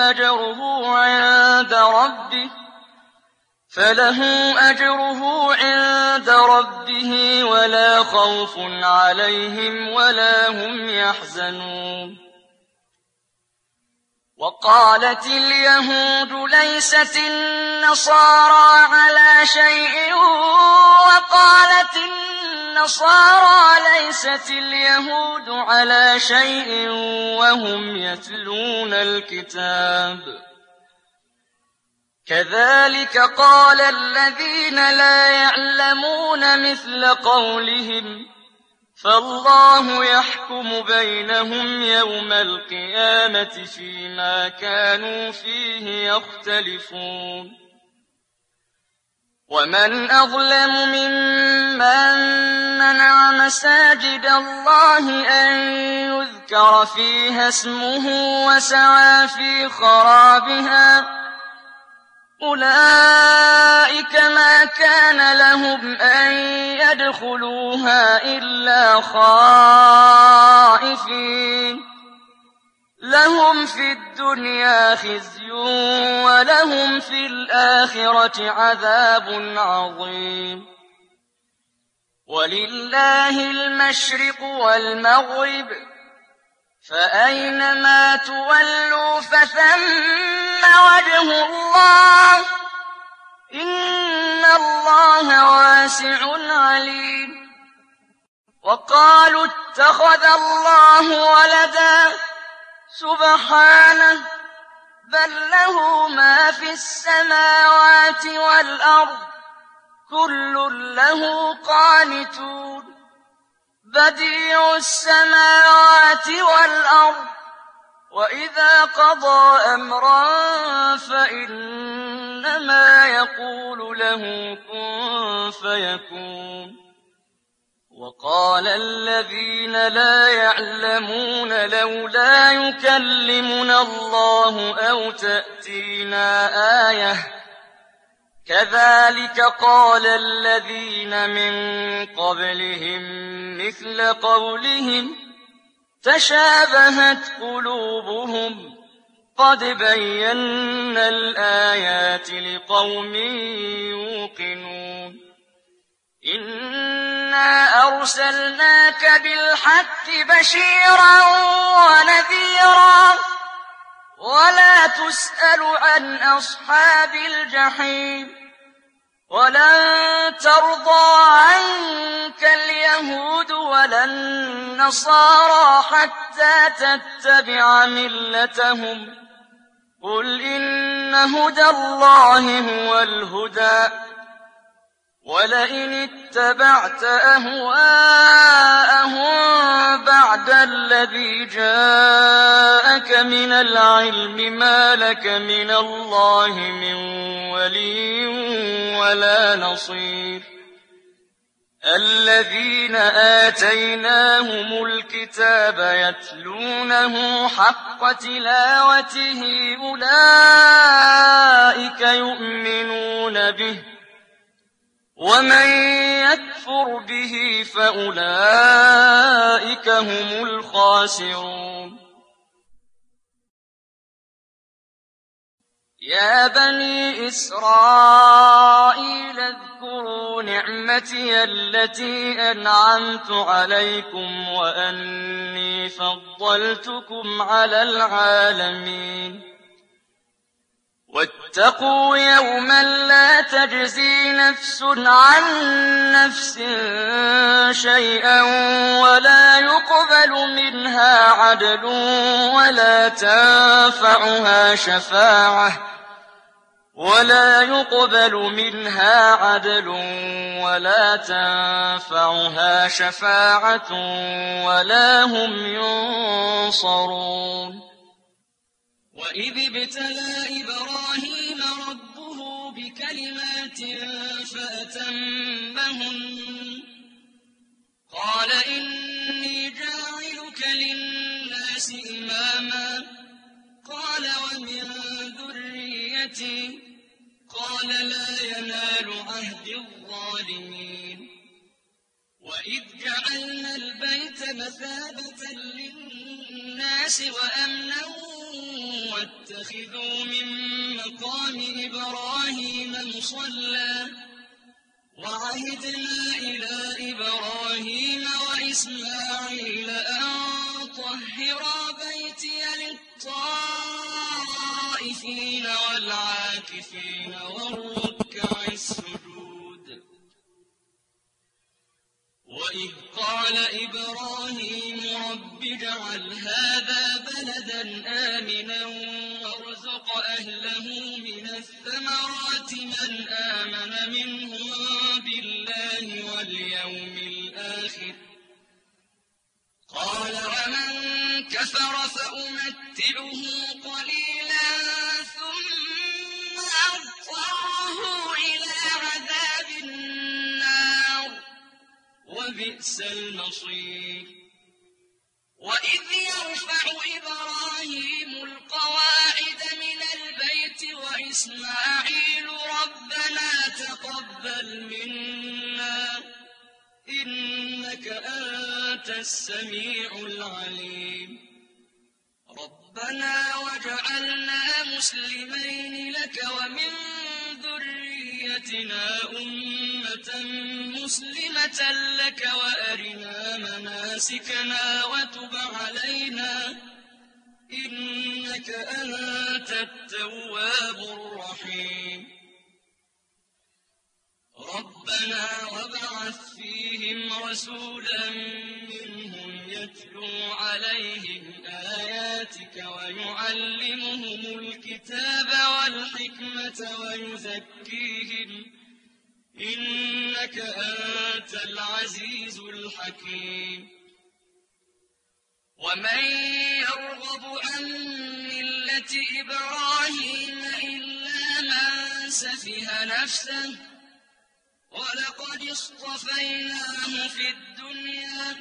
أجره عند ربه ولا خوف عليهم ولا هم يحزنون وقالت اليهود ليست النصارى على شيء وقالت النصارى ليست اليهود على شيء وهم يتلون الكتاب كذلك قال الذين لا يعلمون مثل قولهم فالله يحكم بينهم يوم القيامة فيما كانوا فيه يختلفون ومن أظلم ممن منع مساجد الله أن يذكر فيها اسمه وسعى في خرابها أولئك ما كان لهم أن يدخلوها إلا خائفين لهم في الدنيا خزي ولهم في الآخرة عذاب عظيم ولله المشرق والمغرب فأينما تولوا فثم وجه الله إن الله واسع عليم وقالوا اتخذ الله ولدا سبحانه بل له ما في السماوات والأرض كل له قانتون بديع السماوات والأرض وإذا قضى أمرا فإنما يقول له كن فيكون وقال الذين لا يعلمون لولا يكلمنا الله أو تأتينا آية كذلك قال الذين من قبلهم مثل قولهم تشابهت قلوبهم قد بينا الآيات لقوم يوقنون إنا أرسلناك بالحق بشيرا ونذيرا ولا تسأل عن أصحاب الجحيم ولن ترضى عنك اليهود ولا النصارى حتى تتبع ملتهم قل إن هدى الله هو الهدى ولئن اتبعت أهواءهم بعد الذي جاءك من العلم ما لك من الله من ولي ولا نصير الذين آتيناهم الكتاب يتلونه حق تلاوته أولئك يؤمنون به ومن يكفر به فأولئك هم الخاسرون يا بني إسرائيل اذكروا نعمتي التي أنعمت عليكم وأني فضلتكم على العالمين واتقوا يوما لا تجزي نفس عن نفس شيئا ولا يقبل منها عدل ولا تنفعها شفاعة ولا هم ينصرون وإذ ابتلى إبراهيم ربه بكلمات فأتمهن قال إني جاعلك للناس إماما قال ومن ذريتي قال لا ينال عهد الظالمين وإذ جعلنا البيت مثابة للناس وأمنا واتخذوا من مقام إبراهيم مصلى وعهدنا إلى إبراهيم وإسماعيل أن طهرا بيتي للطائفين والعاكفين والركع السجود وإذ قال إبراهيم رب اجعل هذا بلدا آمنا وارزق أهله من الثمرات من آمن منهم بالله واليوم الآخر قال ومن كفر فأمتعه قليلا ثم أضطره إلى عذاب النار وبئس المصير وإذ يرفع إبراهيم القواعد من البيت وإسماعيل ربنا تقبل منا إنك أنت السميع العليم ربنا وجعلنا مسلمين لك ومن ذريتنا أمة مسلمة لك وأرنا مناسكنا وتب علينا إنك أنت التواب الرحيم ربنا وابعث فيهم رسولا منهم يتلو عليهم آياتك ويعلمهم الكتاب والحكمة ويزكيهم إنك أنت العزيز الحكيم ومن يرغب عن ملة إبراهيم إلا من سفه نفسه ولقد اصطفيناه في الدنيا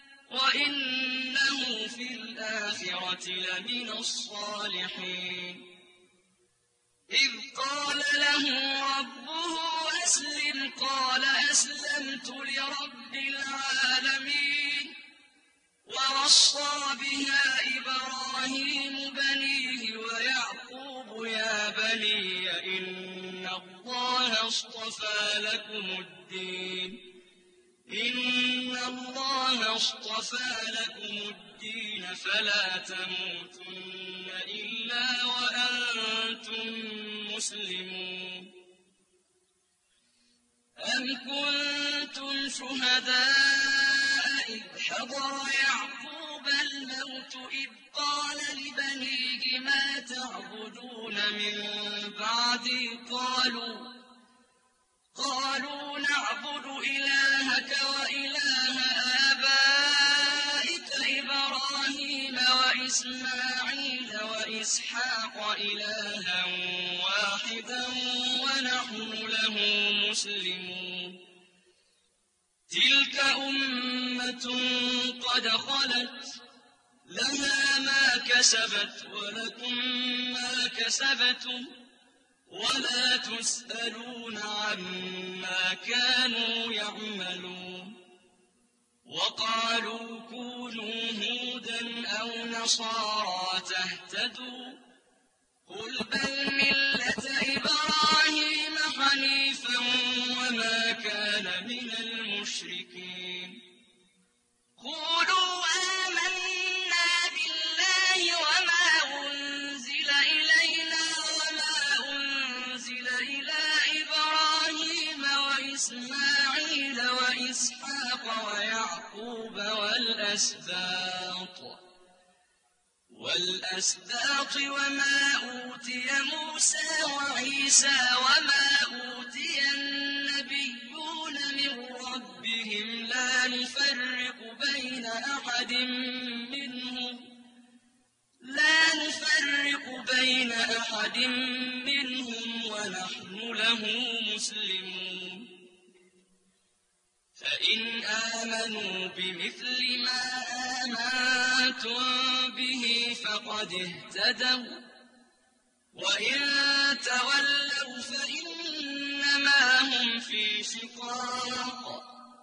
وإنه في الآخرة لمن الصالحين إذ قال له ربه أسلم قال أسلمت لرب العالمين ووصى بها إبراهيم بنيه ويعقوب يا بني إن الله اصطفى لكم الدين فلا تموتن إلا وأنتم مسلمون أم كنتم شهداء إذ حضر يعقوب الموت إذ قال لبنيه ما تعبدون من بعدي قالوا نعبد إلهك وإله آبائك إبراهيم وإسماعيل وإسحاق إلها واحدا ونحن له مسلمون تلك أمة قد خلت لها ما كسبت ولكم ما كسبتم ولا تسألون عما كانوا يعملون وقالوا كونوا هودا أو نصارى تهتدوا قل بل ملة والأسباط وما أوتي موسى وعيسى وما أوتي النبيون من ربهم لا نفرق بين أحد منهم ونحن له مسلمون فإن آمنوا بمثل ما آمنتم به فقد اهتدوا وإن تولوا فإنما هم في شقاق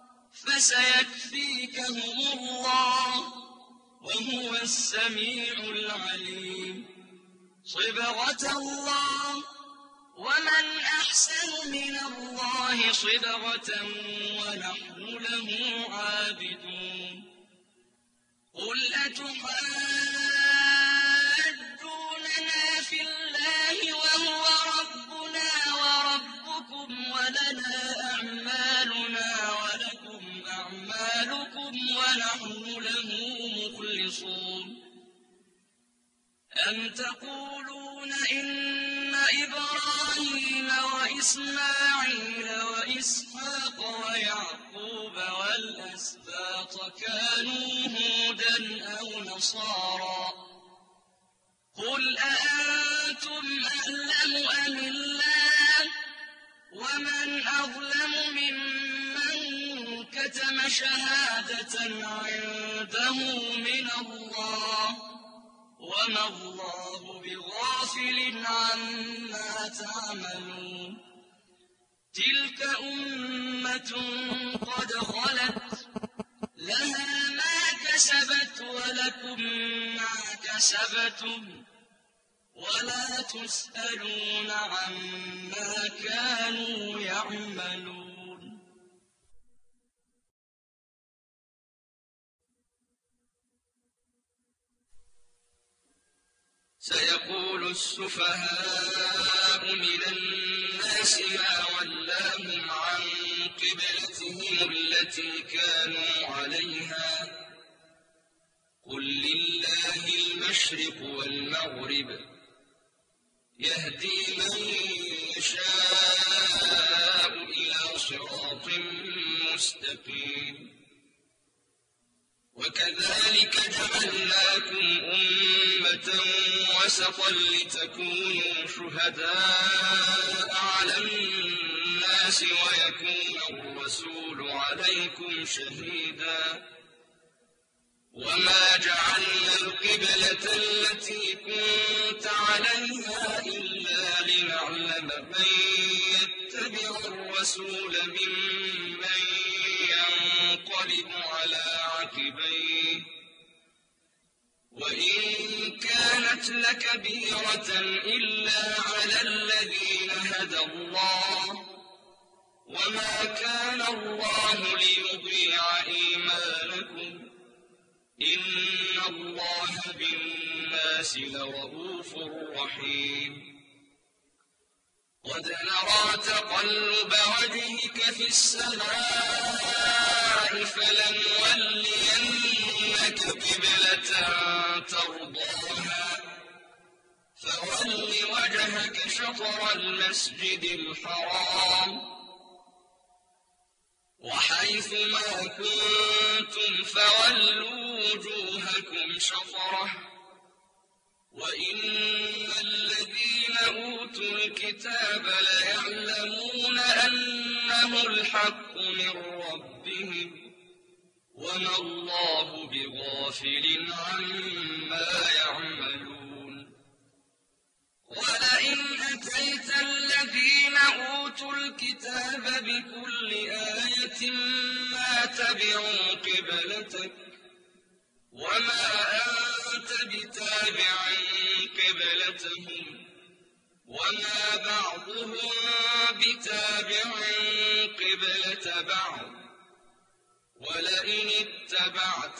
فسيكفيكهم الله وهو السميع العليم صبغة الله ومن أحسن من الله صبغة ونحن له عابدون قل أتحاجوننا في الله وهو ربنا وربكم ولنا أعمالنا ولكم أعمالكم ونحن له مخلصون أم تقولون إن إبراهيم وإسماعيل وإسحاق ويعقوب والأسباط كانوا هودا أو نصارى قل أأنتم أعلم أم الله ومن أظلم ممن كتم شهادة عنده من الله وما الله بغافل عما تعملون تلك أمة قد خلت لها ما كسبت ولكم ما كسبتم ولا تسألون عما كانوا يعملون سيقول السفهاء من الناس ما ولاهم عن قبلتهم التي كانوا عليها قل لله المشرق والمغرب يهدي من يشاء إلى صراط مستقيم وكذلك جعلناكم أمة وسطا لتكونوا شهداء على الناس ويكون الرسول عليكم شهيدا وما جعلنا القبلة التي كنت عليها إلا لنعلم من يتبع الرسول ممن ينقلب على عقبيه وإن كانت لكبيرة إلا على الذين هدى الله وما كان الله ليضيع إيمانكم إن الله بالناس لرءوف رحيم قد نرى تقلب وجهك في السماء فلنولينك قبلة ترضاها فول وجهك شطر المسجد الحرام وحيث ما كنتم فولوا وجوهكم شطره وإن الذين أوتوا الكتاب ليعلمون أنه الحق من ربهم وما الله بغافل عما يعملون ولئن أتيت الذين أوتوا الكتاب بكل آية ما تبعوا قبلتك وما أنت بتابع قبلتهم وما بعضهم بتابع قبلة بعض ولئن اتبعت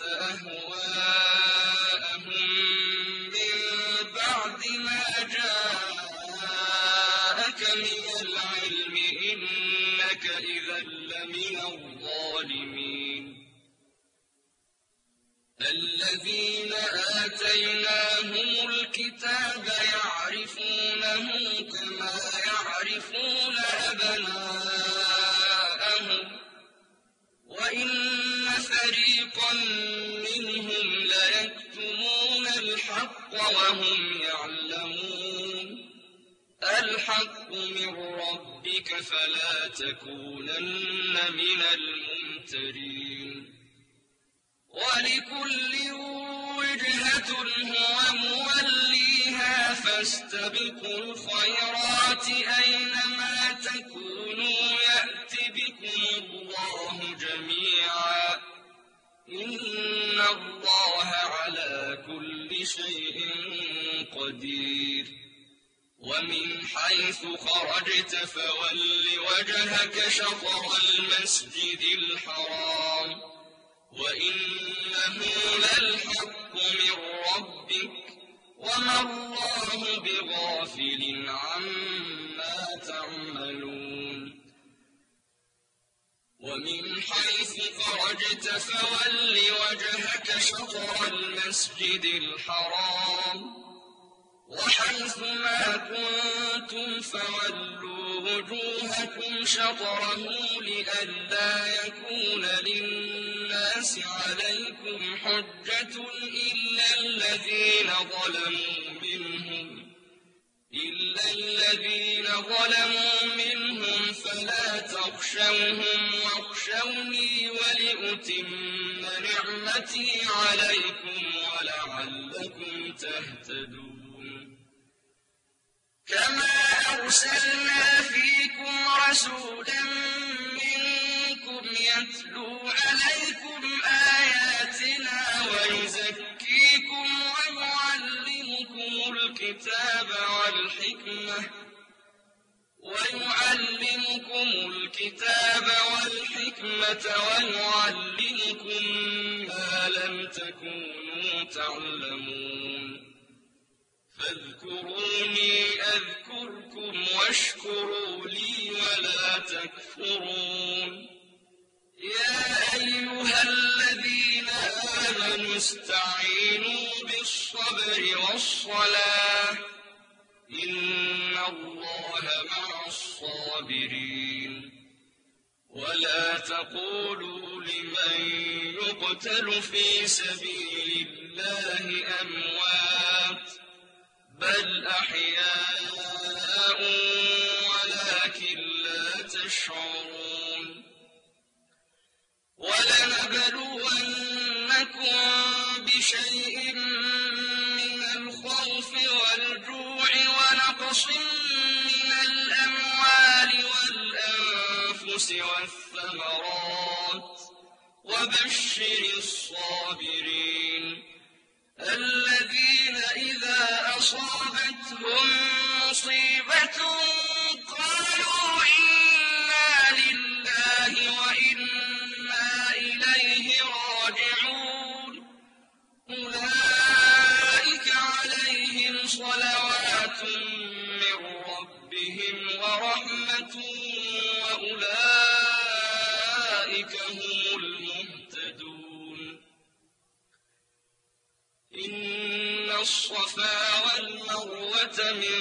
أهواءهم من بعد ما جاءك من العلم إنك إذا لمن الظالمين الذين آتيناهم الكتاب يعرفونه كما يعرفون أبناءهم وإن فريقا منهم ليكتمون الحق وهم يعلمون الحق من ربك فلا تكونن من الممترين ولكل وجهة هو موليها فاستبقوا الخيرات أينما تكونوا يأت بكم الله جميعا إن الله على كل شيء قدير ومن حيث خرجت فول وجهك شطر المسجد الحرام وإنه للحق من ربك وما الله بغافل عما تعملون ومن حيث خرجت فول وجهك شطر المسجد الحرام وحيث ما كنتم فولوا وجوهكم شطره لئلا يكون للناس عليكم حجة إلا الذين ظلموا منهم فلا تخشوهم واخشوني ولأتم نعمتي عليكم ولعلكم تهتدون كما أرسلنا فيكم رسولا منكم يتلو عليكم آياتنا ويزكيكم ويعلمكم الكتاب والحكمة ويعلمكم ما لم تكونوا تعلمون فاذكروني أذكركم واشكروا لي ولا تكفرون يا أيها الذين آمنوا استعينوا بالصبر والصلاة إن الله مع الصابرين ولا تقولوا لمن يقتل في سبيل الله أموات بل أحياء ولكن لا تشعرون ولنبلونكم بشيء من الخوف والجوع ونقص من الأموال والأنفس والثمرات وبشر الصابرين الذين إذا أصابتهم مصيبة قالوا إنا لله وإنا إليه راجعون أولئك عليهم صلوات من ربهم ورحمة وأولئك هم المهتدون إن الصفا والمروة من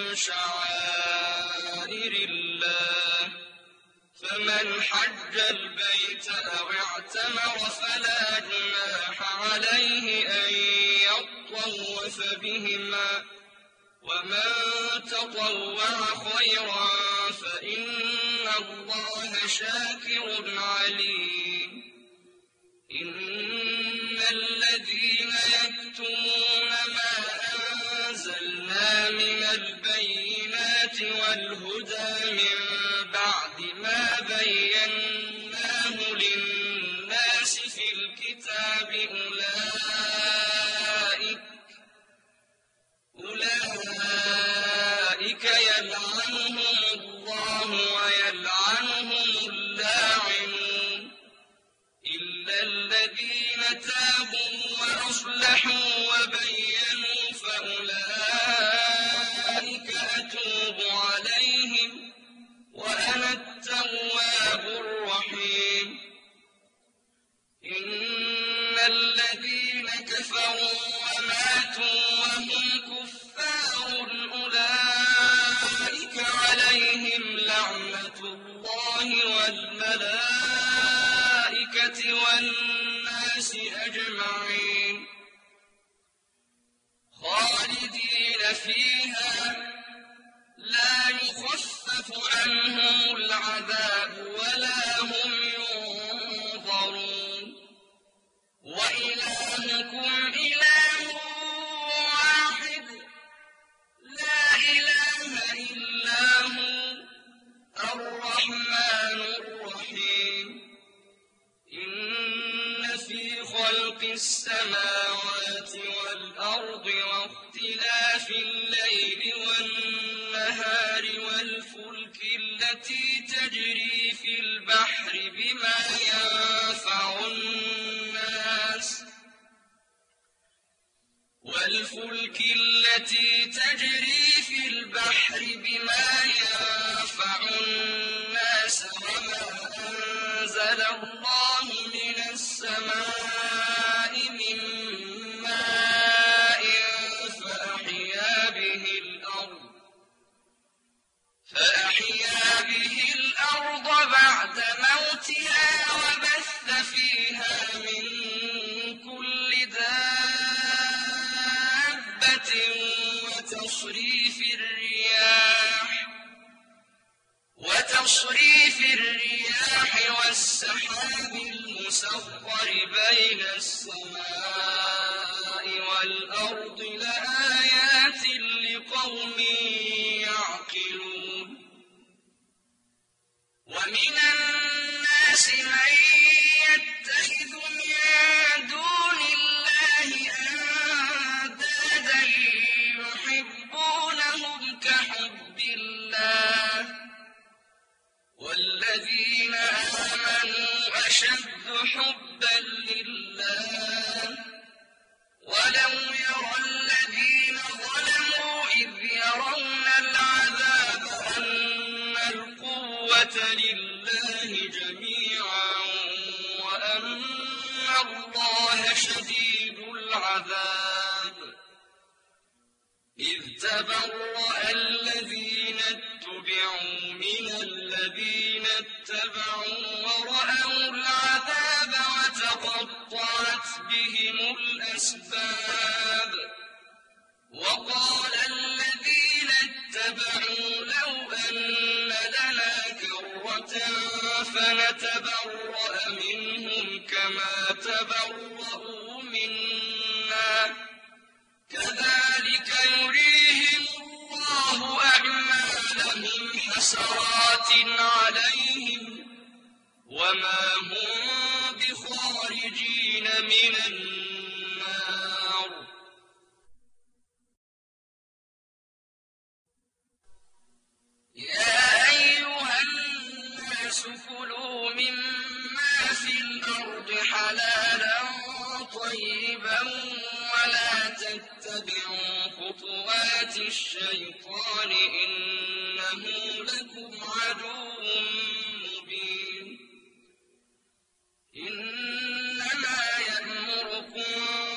شعائر الله فمن حج البيت أو اعتمر فلا جناح عليه أن يطوف بهما ومن تطوع خيرا فإن الله شاكر عليم إن الذين يكتمون ما أنزلنا من البينات والهدى من بعد ما بيناه للناس في الكتاب أولئك يلعنهم الله ويلعنهم اللاعنون إلا الذين تابوا وأصلحوا وبينوا فأولئك أتوب عليهم وأنا التواب الرحيم إن الذين والملائكة والناس أجمعين خالدين فيها لا يخفف عنهم العذاب ولا هم ينظرون وإلهكم إله واحد لا إله إلا هو الرحمن الرحيم إن في خلق السماوات والأرض واختلاف الليل والنهار والفلك التي تجري في البحر بما ينفع الناس وما أنزل الله من السماء من ماء فأحيا به الأرض بعد موتها وبث فيها من كل دابة وتصريف الرياح والسحاب المسخر بين السماء والأرض لآيات لقوم يعقلون ومن الناس من يتخذ من دون الله أندادا يحبونهم كحب الله والذين آمنوا أشد حبا لله ولو يرى الذين ظلموا إذ يرون العذاب أن القوة لله جميعا وأن الله شديد العذاب إذ تبرأ الذين اتبعوا من الذين اتبعوا ورأوا العذاب وتقطعت بهم الأسباب وقال الذين اتبعوا لو أن لنا كرة فنتبرأ منهم كما تبرأوا منا كذلك يريهم الله أعمالهم حسرات عليهم وما هم بخارجين من النار يا أيها الناس كلوا مما في الأرض حلالا طيبا ولا تتبعوا خطوات الشيطان إنه لكم عدو مبين إنما يأمركم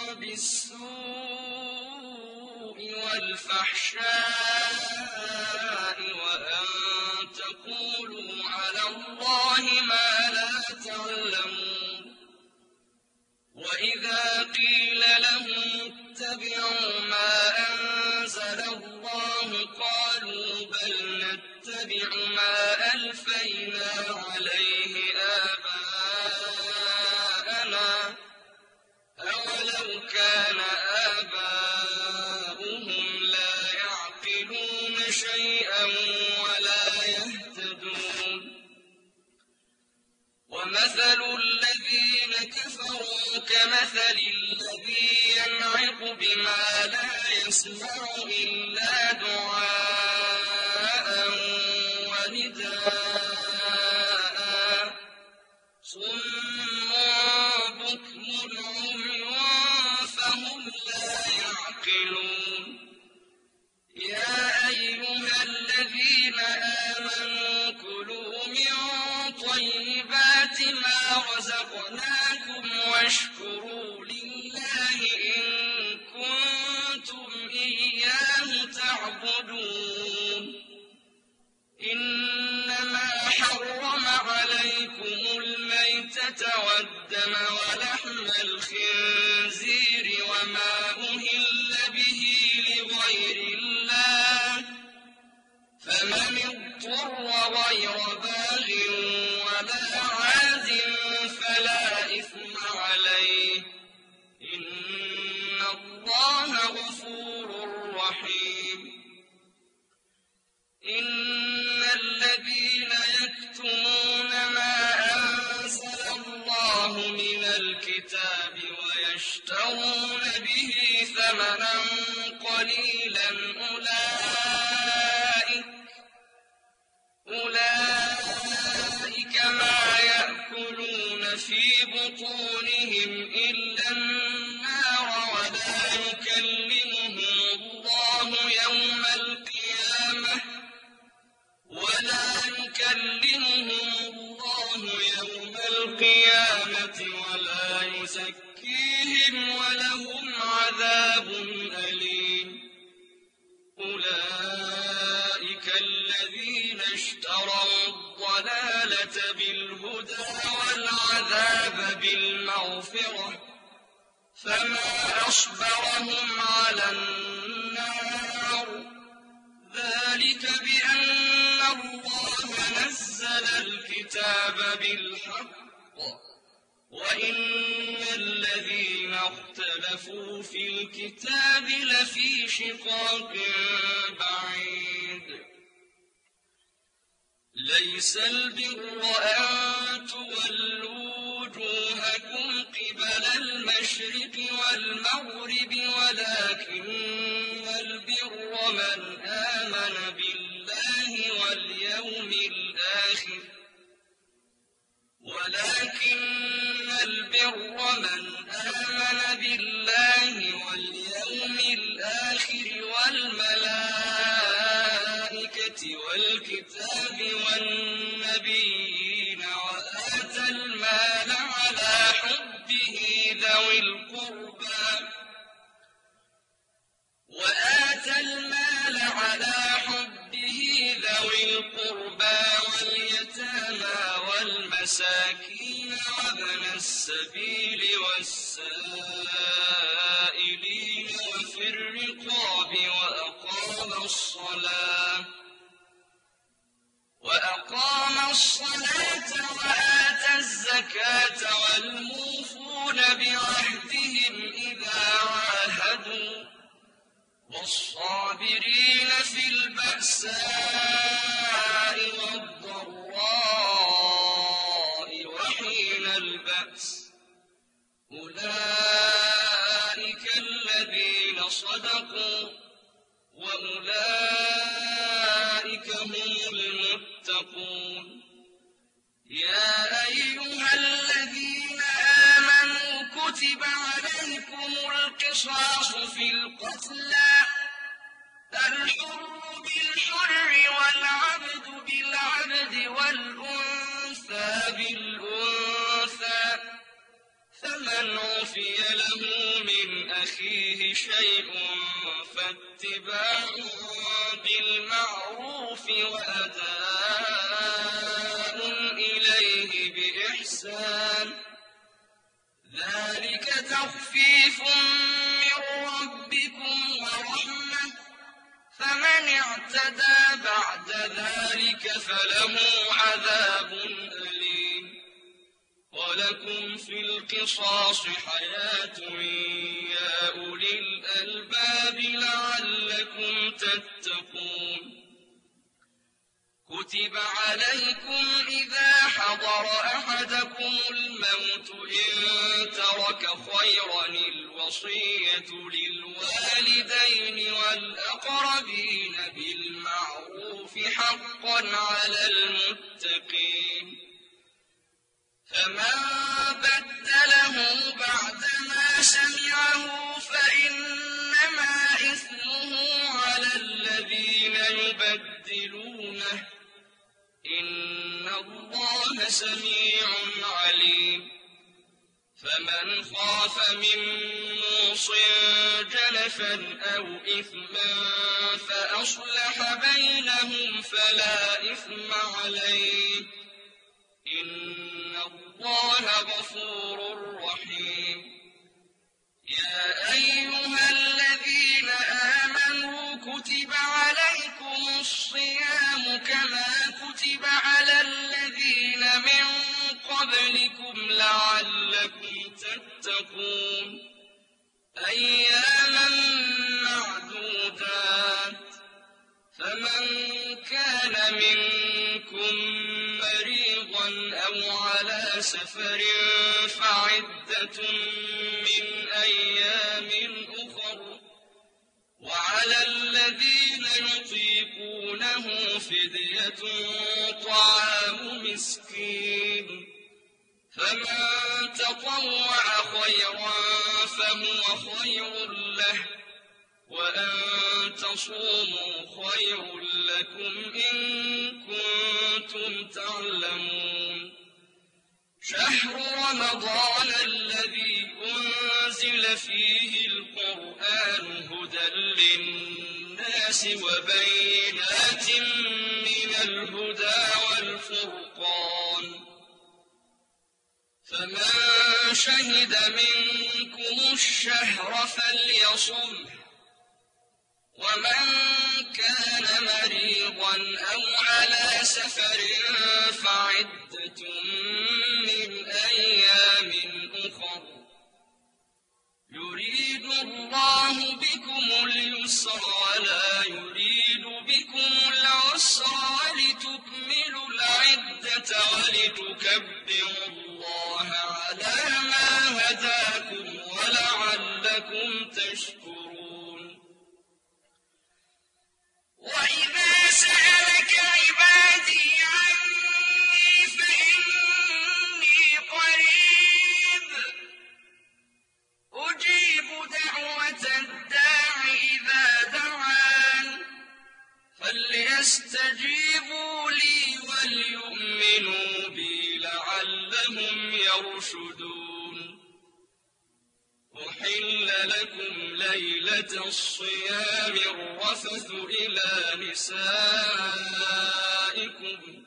بالسوء والفحشاء وأن تقولوا على الله ما لا تعلمون وإذا قيل لهم اتبعوا ما أنزل الله قالوا بل نتبع ما ألفينا عليه آباءنا أولو كان آباؤهم لا يعقلون شيئا ولا يهتدون ومثل الذين كفروا كمثل الذي ينعق بما لا يسمع إلا دعاء ونداء صم بكم عمي فهم لا يعقلون يا أيها الذين آمنوا كلوا من طيبات ما رزقناكم واشكروا لله إن كنتم إياه تعبدون إنما حرم الخنزير وما أهل به لغير الله فمن اضطر غير باغ ولا عاد فلا إثم عليه إن الله غفور رحيم إن الذين يكتمون ما أنزل الله من الكتاب ويشترون به ثمنا قليلا أولئك ما يأكلون في بطونهم إلا النار ولا يكلمهم الله يوم القيامة ولا يزكيهم ولهم عذاب أليم أولئك الذين اشتروا الضلالة بالهدى والعذاب بالمغفرة فما أصبرهم على النار ذلك بأن الله نزل الكتاب بالحق وإن الذين اختلفوا في الكتاب لفي شقاق بعيد ليس البر أن تولوا وجوهكم قبل المشرق والمغرب ولكن البر من آمن بالله واليوم الآخر والملائكة والكتاب والنبيين وآتى المال على حبه ذوي القربى واليتامى والمساكين وابن السبيل والسائلين وفي الرقاب وأقام الصلاة وآتى الزكاة والموفون بعهدهم إذا عاهدوا والصابرين في البأساء والضراء وحين البأس أولئك الذين صدقوا وأولئك هم المتقون يا أيها الذين آمنوا كتب عليكم القصاص في القتلى الحر بالحر والعبد بالعبد والأنثى بالأنثى فمن عفي له من أخيه شيء فاتباع بالمعروف وأداء إليه بإحسان ذلك تخفيف من ربكم ورحمة فمن اعتدى بعد ذلك فله عذاب أليم ولكم في القصاص حياة يا أولي الألباب لعلكم تتقون كتب عليكم إذا حضر أحدكم الموت إن ترك خيرا الوصية للوالدين والأقربين بالمعروف حقا على المتقين فمن بدله بعدما سمعه فإنما إثمه على الذين يبدلونه إن الله سميع عليم فمن خاف من موص جنفا أو إثما فأصلح بينهم فلا إثم عليه إن الله غفور رحيم يا أيها الذين آمنوا كتب عليكم الصيام كما كتب على الذين من قبلكم لعلكم تتقون أياما معدودات فمن كان منكم مريضا أو على سفر فعدة من أيام أخر وعلى الذين يطيقونه فدية طعام مسكين فمن تطوع خيرا فهو خير له وأن تصوموا خير لكم إن كنتم تعلمون شهر رمضان الذي أنزل فيه القرآن هدى للناس وبينات من الهدى والفرقان فمن شهد منكم الشهر فليصمه ومن كان مريضا أو على سفر فعدة من أيام أخر يريد الله بكم اليسر ولا يريد بكم العسر ولتكملوا العدة ولتكبروا الله على ما هداكم ولعلكم تشكرون وإذا سألك عبادي عني فإني قريب أجيب دعوة الداع إذا دعان فليستجيبوا لي وليؤمنوا بي لعلهم يرشدون أحل لكم ليلة الصيام الرفث إلى نسائكم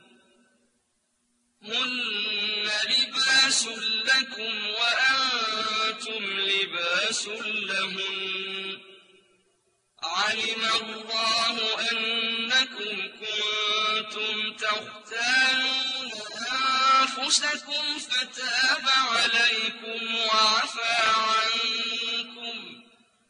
هن لباس لكم وأنتم لباس لهن علم الله أنكم كنتم تختانون أنفسكم فتاب عليكم وعفى عنكم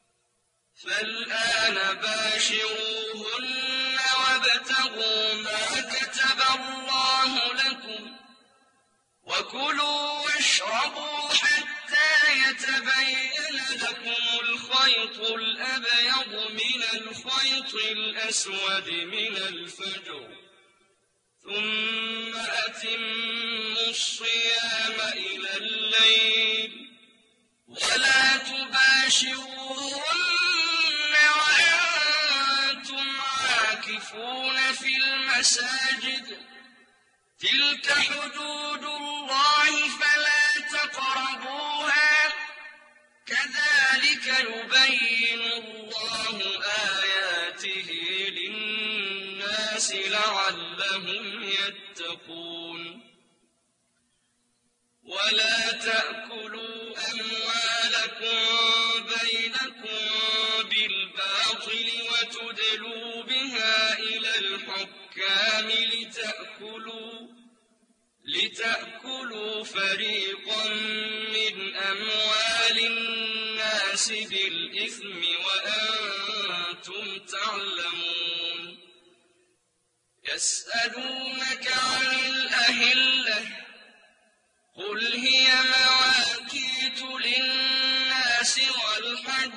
فالآن باشروهن وابتغوا ما كتب الله لكم وكلوا واشربوا حتى يتبين لكم الخيط الأبيض من الخيط الأسود من الفجر ثم أتموا الصيام إلى الليل ولا تباشروهن وأنتم عاكفون في المساجد تلك حدود الله فلا تقربوها كذلك يبين الله آياته للناس لعلهم يتقون ولا تأكلوا أموالكم بينكم بالباطل وتدلوا بها إلى الحكام لتأكلوا فريقا من أموال الناس بالإثم وأنتم تعلمون يسألونك عن الأهلة قل هي مواقيت للناس والحج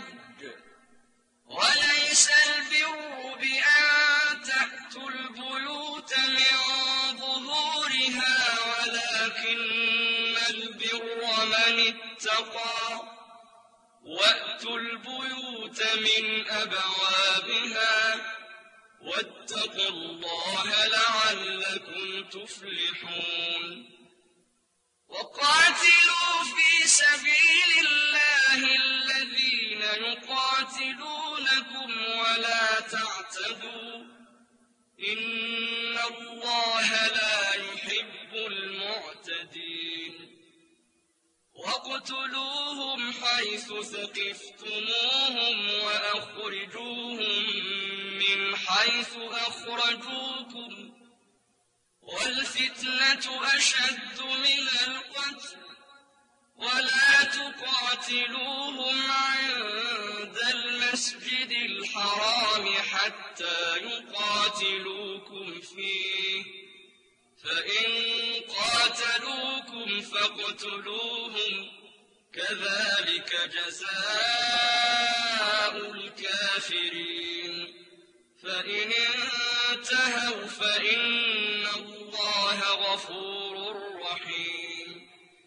وليس البر بأن تأتوا البيوت من ظهورها ولكن البر من اتقى وأتوا البيوت من أبوابها واتقوا الله لعلكم تفلحون وقاتلوا في سبيل الله الذين يقاتلونكم ولا تعتدوا إن الله لا يحب المعتدين واقتلوهم حيث حيث ثقفتموهم وأخرجوهم من حيث أخرجوكم والفتنة أشد من القتل ولا تقاتلوهم عند المسجد الحرام حتى يقاتلوكم فيه فإن قاتلوكم فاقتلوهم كذلك جزاء الكافرين فإن انتهوا فإن الله غفور رحيم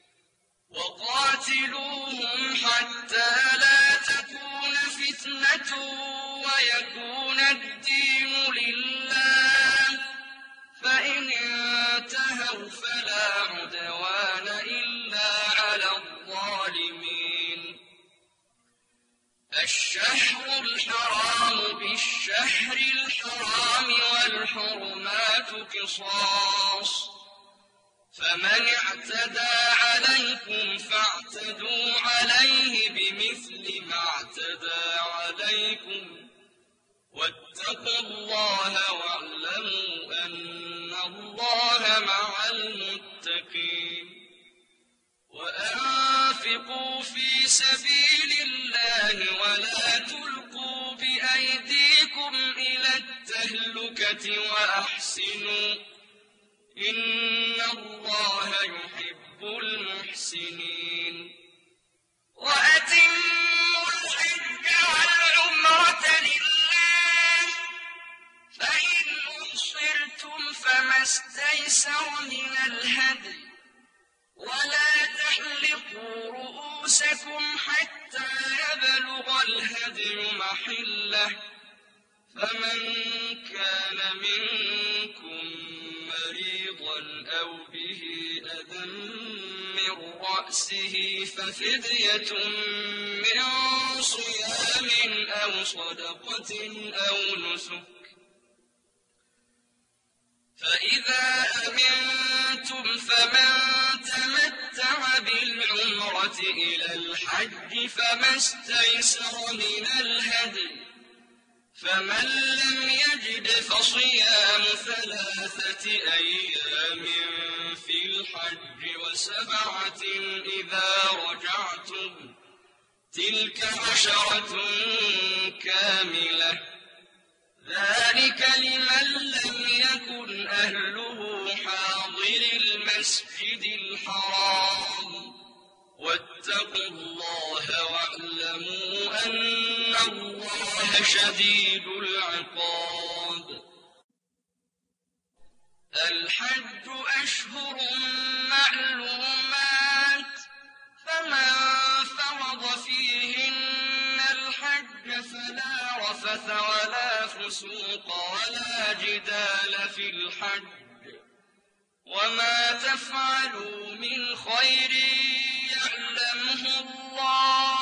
وقاتلوهم حتى لا تكون فتنة ويكون الدين لله فإن انتهوا فلا عدوان إلا على الظالمين الشهر الحرام بالشهر الحرام والحرمات قصاص فمن اعتدى عليكم فاعتدوا عليه بمثل ما اعتدى عليكم واتقوا الله واعلموا أن الله مع المتقين وأنفقوا في سبيل الله ولا تلقوا بأيديكم إلى التهلكة وأحسنوا إن الله يحب المحسنين وأتموا الحج والعمرة لله فإن أحصرتم فما استيسر من الهدي ولا تحلقوا رؤوسكم حتى يبلغ الهدي محله فمن كان منكم مريضا أو به أذى من رأسه ففدية من صيام أو صدقة أو نسك فإذا أمنتم فمن تمتع بالعمرة إلى الحج فما استيسر من الهدي فمن لم يجد فصيام 3 أيام في الحج و7 إذا رجعتم تلك 10 كاملة ذلك لمن لم يكن أهله حاضر المسجد الحرام واتقوا الله واعلموا أن الله شديد العقاب الحج أشهر معلومات فمن فرض فيهن الحج فلا رفث ولا فسوق ولا جدال في الحج وما تفعلوا من خير يعلمه الله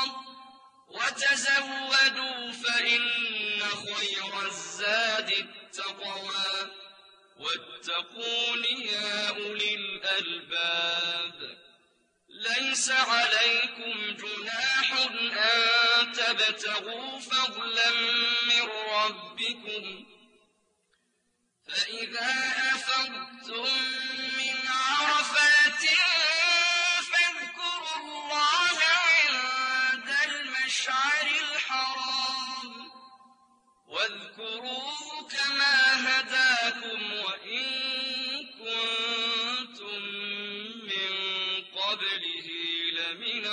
وتزودوا فإن خير الزاد التقوى واتقون يا أولي الألباب ليس عليكم جناح أن تبتغوا فضلا من ربكم فإذا أفضتم من عرفات فاذكروا الله عند المشعر الحرام واذكروه كما هداكم وإن كنتم من قبله لمن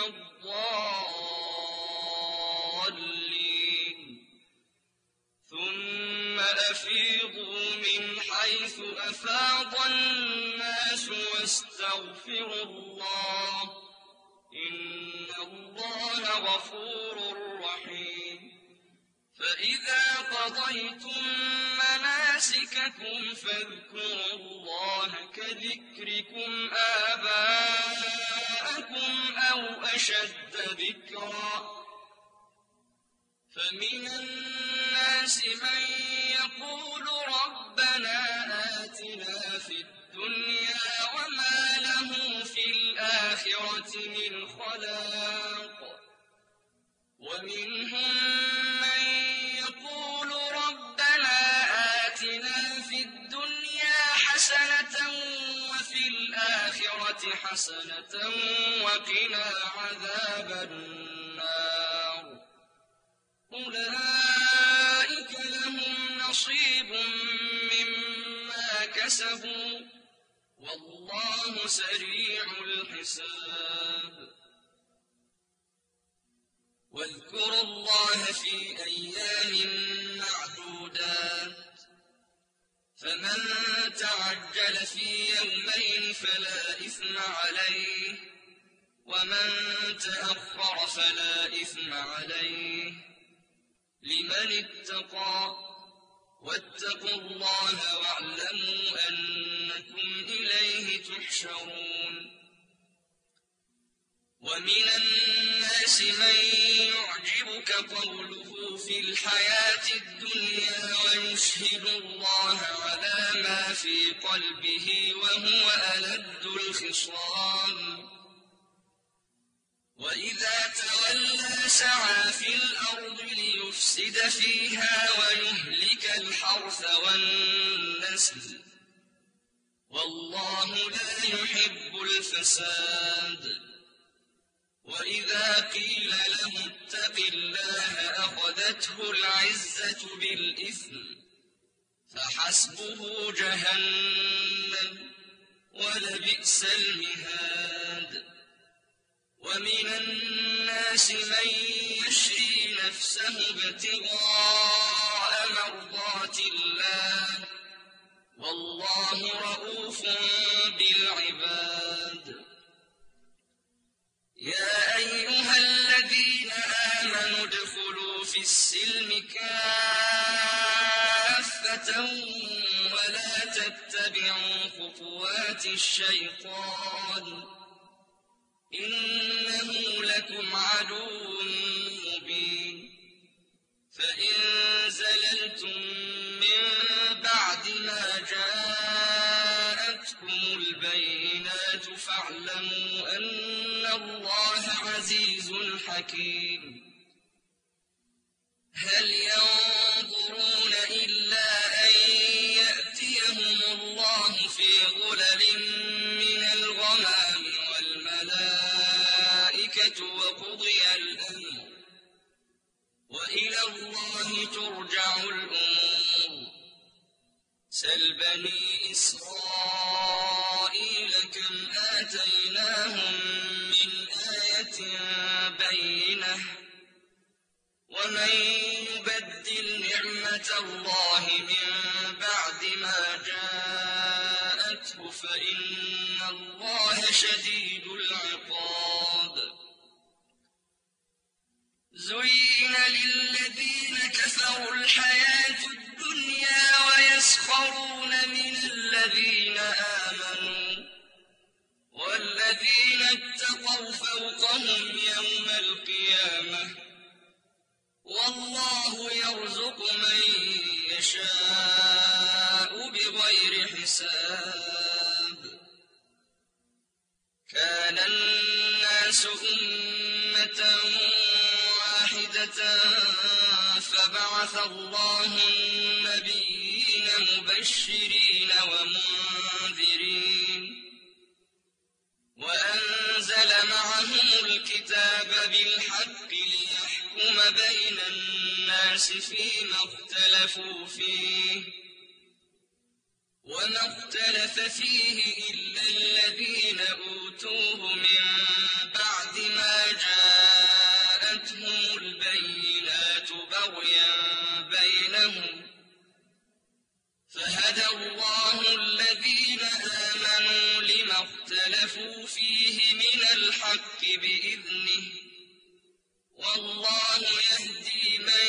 الضالين ثم أفيضوا من حيث أفاض الناس واستغفروا الله إن الله غفور رحيم فإذا قضيتم مناسككم فاذكروا الله كذكركم آباءكم أو أشد ذكرا فمن الناس من يقول ربنا آتنا في الدنيا وما له في الآخرة من خلاق في الدنيا حسنة وفي الآخرة حسنة وقنا عذاب النار أولئك لهم نصيب مما كسبوا والله سريع الحساب واذكروا الله في أيام معدودات فمن تعجل في يومين فلا إثم عليه ومن تأخر فلا إثم عليه لمن اتقى واتقوا الله واعلموا أنكم إليه تحشرون ومن الناس من يعجبك قوله في الحياة الدنيا ويشهد الله على ما في قلبه وهو ألد الخصام وإذا تولى سعى في الأرض ليفسد فيها ويهلك الحرث والنسل والله لا يحب الفساد وإذا قيل له اتق الله أخذته العزة بالإثم فحسبه جهنم ولبئس المهاد ومن الناس من يشري نفسه ابتغاء مرضات الله والله رؤوف بالعباد يا أيها الذين آمنوا ادخلوا في السلم كافة ولا تتبعوا خطوات الشيطان إنه لكم عدو مبين فإن زللتم من بعد ما جاءتكم البينات فاعلموا أن الله عزيز حكيم هل ينظرون إلا أن يأتيهم الله في ظلل من الغمام والملائكة وقضي الأمر وإلى الله ترجع الأمور سل بني إسرائيل كم آتيناهم من آية بينة ومن يبدل نعمة الله من بعد ما جاءته فإن الله شديد العقاب زين للذين كفروا الحياة الدنيا ويسخرون من الذين آمنوا والذين اتقوا فوقهم يوم القيامة والله يرزق من يشاء بغير حساب كان الناس أمة واحدة فبعث الله النبيين مبشرين ومنذرين وأنزل معهم الكتاب بالحق ليحكم بين الناس فيما اختلفوا فيه وما اختلف فيه إلا الذين أوتوه من بعد ما جاءتهم البينات بغيا بينهم فهدى الله الذين آمنوا لما اختلفوا فيه من الحق بإذنه والله يهدي من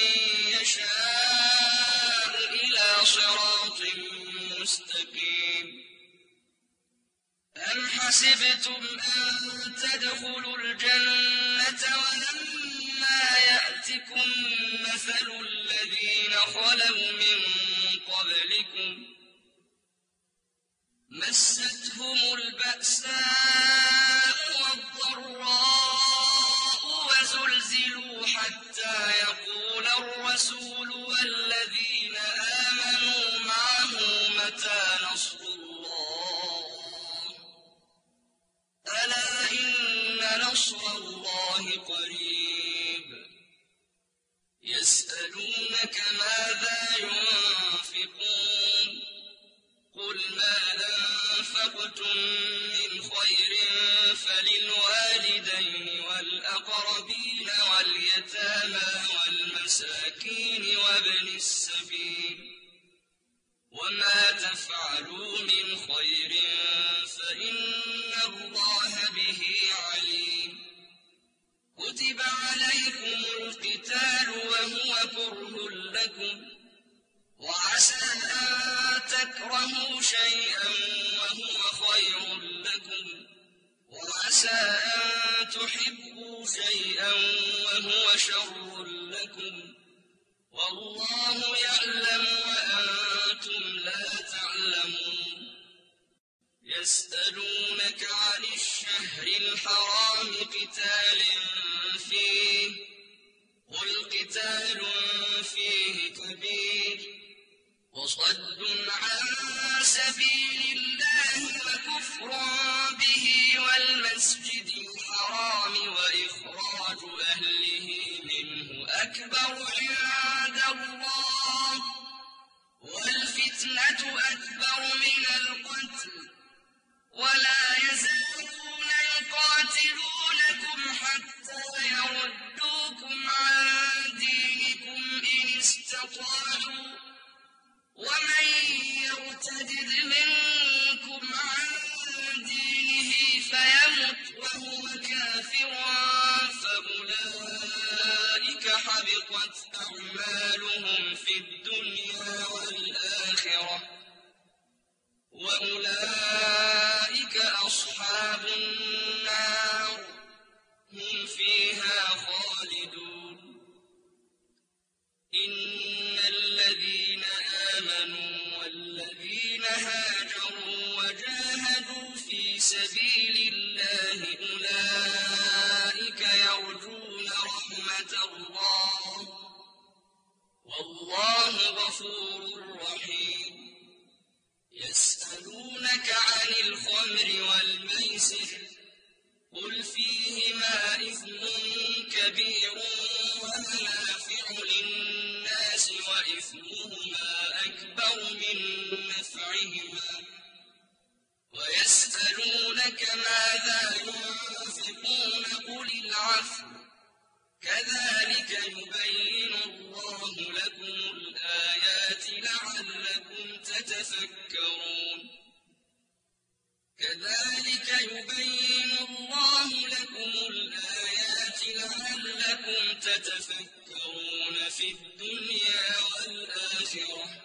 يشاء إلى صراط مستقيم أم حسبتم أن تدخلوا الجنة ولما يأتكم مثل الذين خلوا من قبلكم مستهم البأساء والضراء وزلزلوا حتى يقول الرسول والذين آمنوا معه متى نصر الله ألا إن نصر الله قريب يسألونك ماذا ينفقون قل ما أنفقتم من خير فللوالدين والأقربين واليتامى والمساكين وابن السبيل وما تفعلوا من خير فإن الله به عليم كتب عليكم القتال وهو كره لكم وعسى أن تكرهوا شيئا وهو خير لكم وعسى أن تحبوا شيئا وهو شر لكم والله يعلم وأنتم لا تعلمون يسألونك عن الشهر الحرام قتال فيه قل قتال فيه كبير وصد عن سبيل الله وكفر به والمسجد الحرام وإخراج أهله منه أكبر عند الله والفتنة أكبر من القتل ولا يزالون يقاتلونكم حتى يردوكم عن دينكم إن استطاعوا ومن يرتد منكم عن دينه فيمت وهو كافر فأولئك حبطت أعمالهم في الدنيا والآخرة وأولئك أصحاب النار هم فيها خالدون إن الذين آمنوا والذين هاجروا وجاهدوا في سبيل الله أولئك يرجون رحمة الله والله غفور رحيم يسألونك عن الخمر والميسر قل فيهما إثم كبير ومنافع للناس وإثمهما أكبر من نفعهما ويسألونك ماذا ينفقون قل العفو كذلك يبين الله لكم الآيات لعلكم تتفكرون كذلك يبين الله لكم الآيات لعلكم تتفكرون في الدنيا والآخرة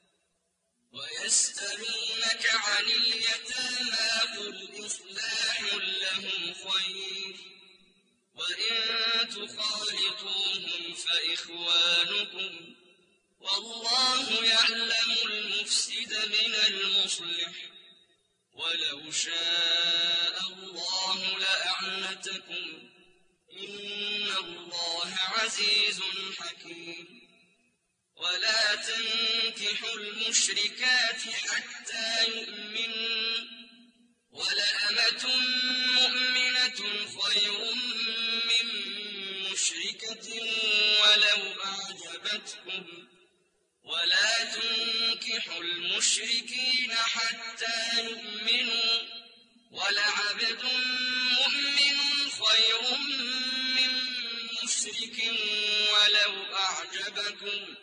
ويسألونك عن اليتامى قل إصلاح لهم خير وإن تخالطوهم فإخوانكم والله يعلم المفسد من المصلح ولو شاء الله لأعنتكم إن الله عزيز حكيم ولا تنكحوا المشركات حتى يؤمنوا ولأمة مؤمنة خير من مشركة ولو أعجبتكم ولا تنكحوا المشركين حتى يؤمنوا ولعبد مؤمن خير من مشرك ولو أعجبكم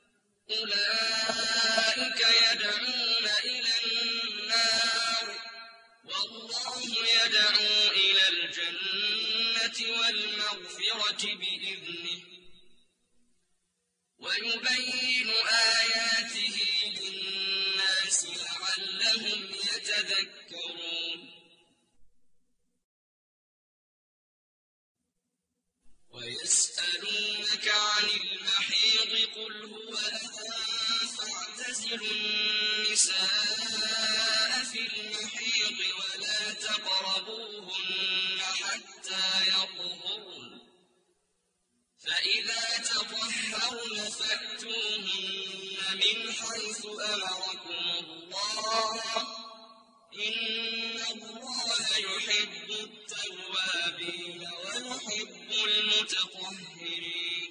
أولئك يدعون إلى النار والله يدعو إلى الجنة والمغفرة بإذنه ويبين آياته للناس لعلهم يتذكرون ويسألونك عن المحيض قل هو أذى فاعتزلوا النساء في المحيض ولا تقربوهن حتى يطهرن فإذا تطهرن فأتوهن من حيث أمركم الله إن الله يحب التوابين ويحب المتطهرين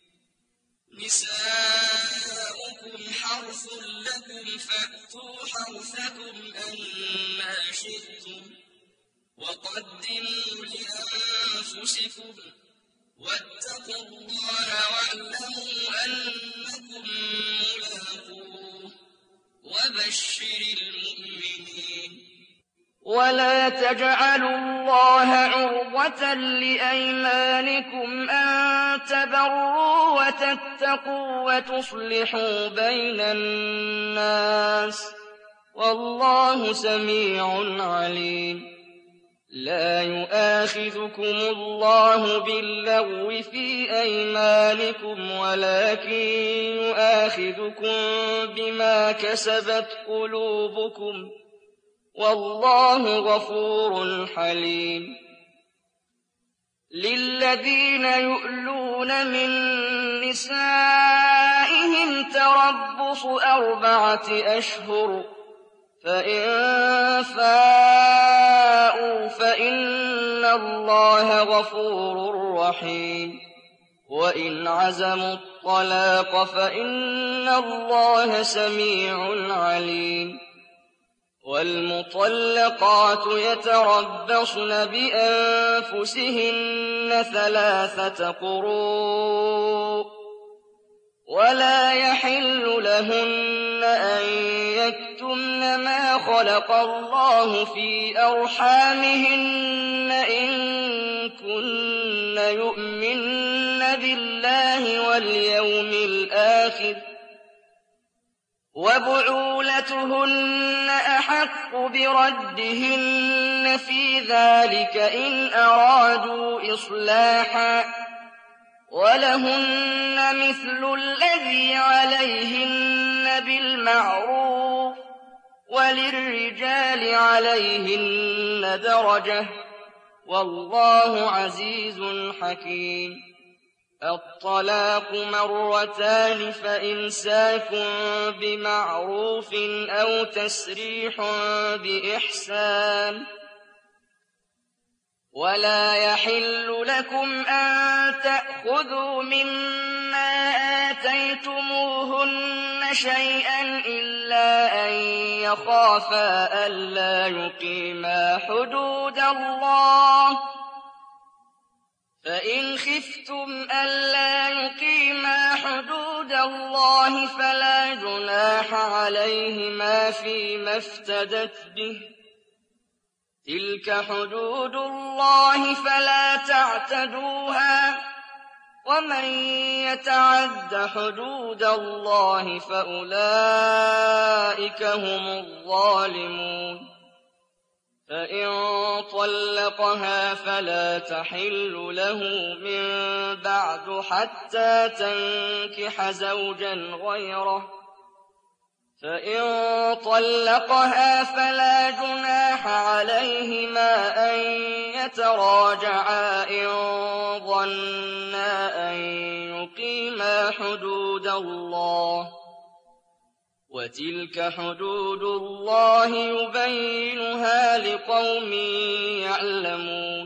نساؤكم حرث لكم فأتوا حرثكم أنى شئتم وقدموا لأنفسكم واتقوا الله واعلموا أنكم ملاقوه وبشر المؤمنين ولا تجعلوا الله عرضة لأيمانكم أن تبروا وتتقوا وتصلحوا بين الناس والله سميع عليم لا يؤاخذكم الله باللغو في أيمانكم ولكن يؤاخذكم بما كسبت قلوبكم والله غفور حليم للذين يؤلون من نسائهم تربص 4 أشهر فإن فاءوا فإن الله غفور رحيم وإن عزموا الطلاق فإن الله سميع عليم والمطلقات يتربصن بأنفسهن 3 قروء ولا يحل لهن أن يكتمن ما خلق الله في أرحامهن إن كن يؤمن بالله واليوم الآخر وبعولتهن أحق بردهن في ذلك إن أرادوا إصلاحا ولهن مثل الذي عليهن بالمعروف وللرجال عليهن درجة والله عزيز حكيم الطلاق 2 فإمساك بمعروف أو تسريح بإحسان ولا يحل لكم أن تأخذوا مما آتيتموهن شيئا إلا أن يخافا ألا يقيما حدود الله فإن خفتم ألا يقيما حدود الله فلا جناح عليهما فيما افتدت به تلك حدود الله فلا تعتدوها ومن يتعد حدود الله فأولئك هم الظالمون فإن طلقها فلا تحل له من بعد حتى تنكح زوجا غيره فإن طلقها فلا جناح عليهما أن يتراجعا إن ظنا أن يقيما حدود الله وتلك حدود الله يبينها لقوم يعلمون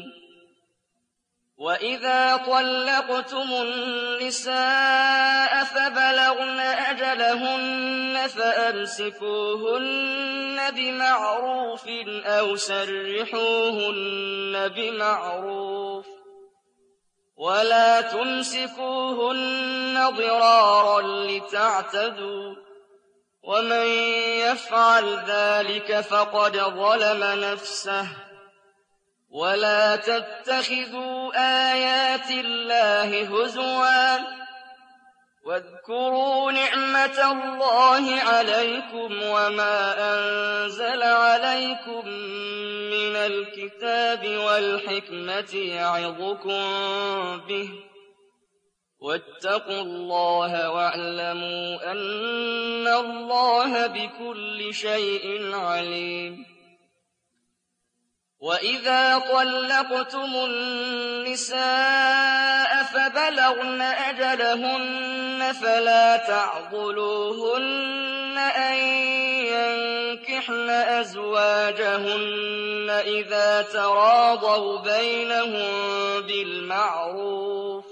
وإذا طلقتم النساء فبلغن أجلهن فأمسكوهن بمعروف أو سرحوهن بمعروف ولا تمسكوهن ضرارا لتعتدوا ومن يفعل ذلك فقد ظلم نفسه ولا تتخذوا آيات الله هزوا واذكروا نعمة الله عليكم وما أنزل عليكم من الكتاب والحكمة يعظكم به واتقوا الله واعلموا أن الله بكل شيء عليم وَإِذَا طَلَّقْتُمُ النِّسَاءَ فَبَلَغْنَ أَجَلَهُنَّ فَلَا تَعْضُلُوهُنَّ أَن يَنكِحْنَ أَزْوَاجَهُنَّ إِذَا تَرَاضَوْا بَيْنَهُم بِالْمَعْرُوفِ ۗ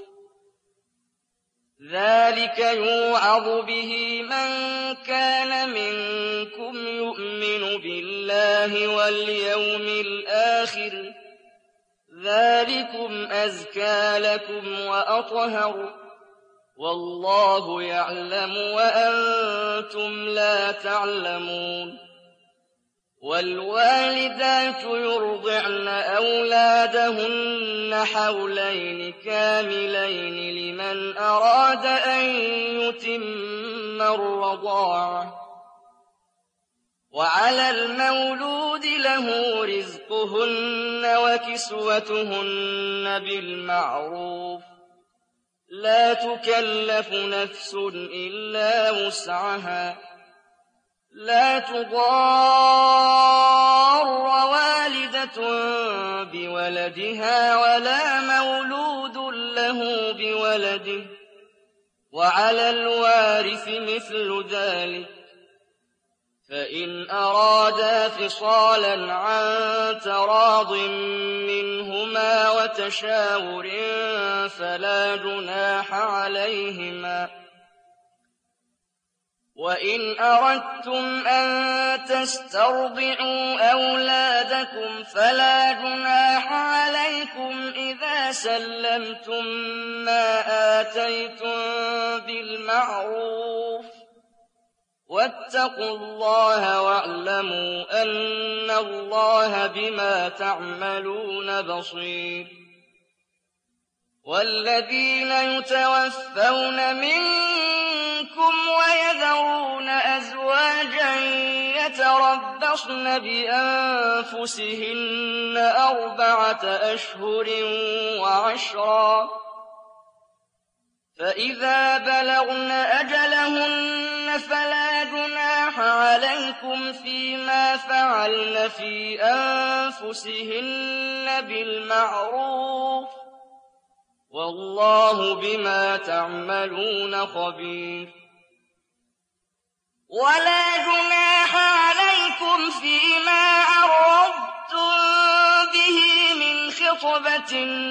ذَٰلِكَ يُوعَظُ بِهِ مَن كَانَ مِنكُمْ يُؤْمِنُ بِاللَّهِ وَالْيَوْمِ الْآخِرِ ۗ ذَٰلِكُمْ أَزْكَىٰ لَكُمْ وَأَطْهَرُ ۗ وَاللَّهُ يَعْلَمُ وَأَنتُمْ لَا تَعْلَمُونَ. وَالْوَالِدَاتُ يُرْضِعْنَ أَوْلَادَهُنَّ حَوْلَيْنِ كَامِلَيْنِ لِمَنْ أَرَادَ أَن يُتِمَّ الرَّضَاعَةَ ۚ وَعَلَى الْمَوْلُودِ لَهُ رِزْقُهُنَّ وَكِسْوَتُهُنَّ بِالْمَعْرُوفِ ۚ لَا تُكَلَّفُ نَفْسٌ إِلَّا وُسْعَهَا ۚ لَا تُضَارَّ وَالِدَةٌ بِوَلَدِهَا وَلَا مَوْلُودٌ لَّهُ بِوَلَدِهِ ۚ وَعَلَى الْوَارِثِ مِثْلُ ذَٰلِكَ ۗ فَإِنْ أَرَادَا فِصَالًا عَن تَرَاضٍ مِّنْهُمَا وَتَشَاوُرٍ فَلَا جُنَاحَ عَلَيْهِمَا ۗ وَإِنْ أَرَدتُّمْ أَن تَسْتَرْضِعُوا أَوْلَادَكُمْ فَلَا جُنَاحَ عَلَيْكُمْ إِذَا سَلَّمْتُم مَّا آتَيْتُم بِالْمَعْرُوفِ ۗ وَاتَّقُوا اللَّهَ وَاعْلَمُوا أَنَّ اللَّهَ بِمَا تَعْمَلُونَ بَصِيرٌ. وَالَّذِينَ يُتَوَفَّوْنَ مِنكُمْ وَيَذَرُونَ أَزْوَاجًا يَتَرَبَّصْنَ بِأَنفُسِهِنَّ 4 أشهر وعشرا ۖ فَإِذَا بَلَغْنَ أَجَلَهُنَّ فَلَا جُنَاحَ عَلَيْكُمْ فِيمَا فَعَلْنَ فِي أَنفُسِهِنَّ بِالْمَعْرُوفِ ۗ وَاللَّهُ بِمَا تَعْمَلُونَ خَبِيرٌ. وَلَا جُنَاحَ عَلَيْكُمْ فِيمَا عَرَّضْتُم بِهِ مِنْ خِطْبَةِ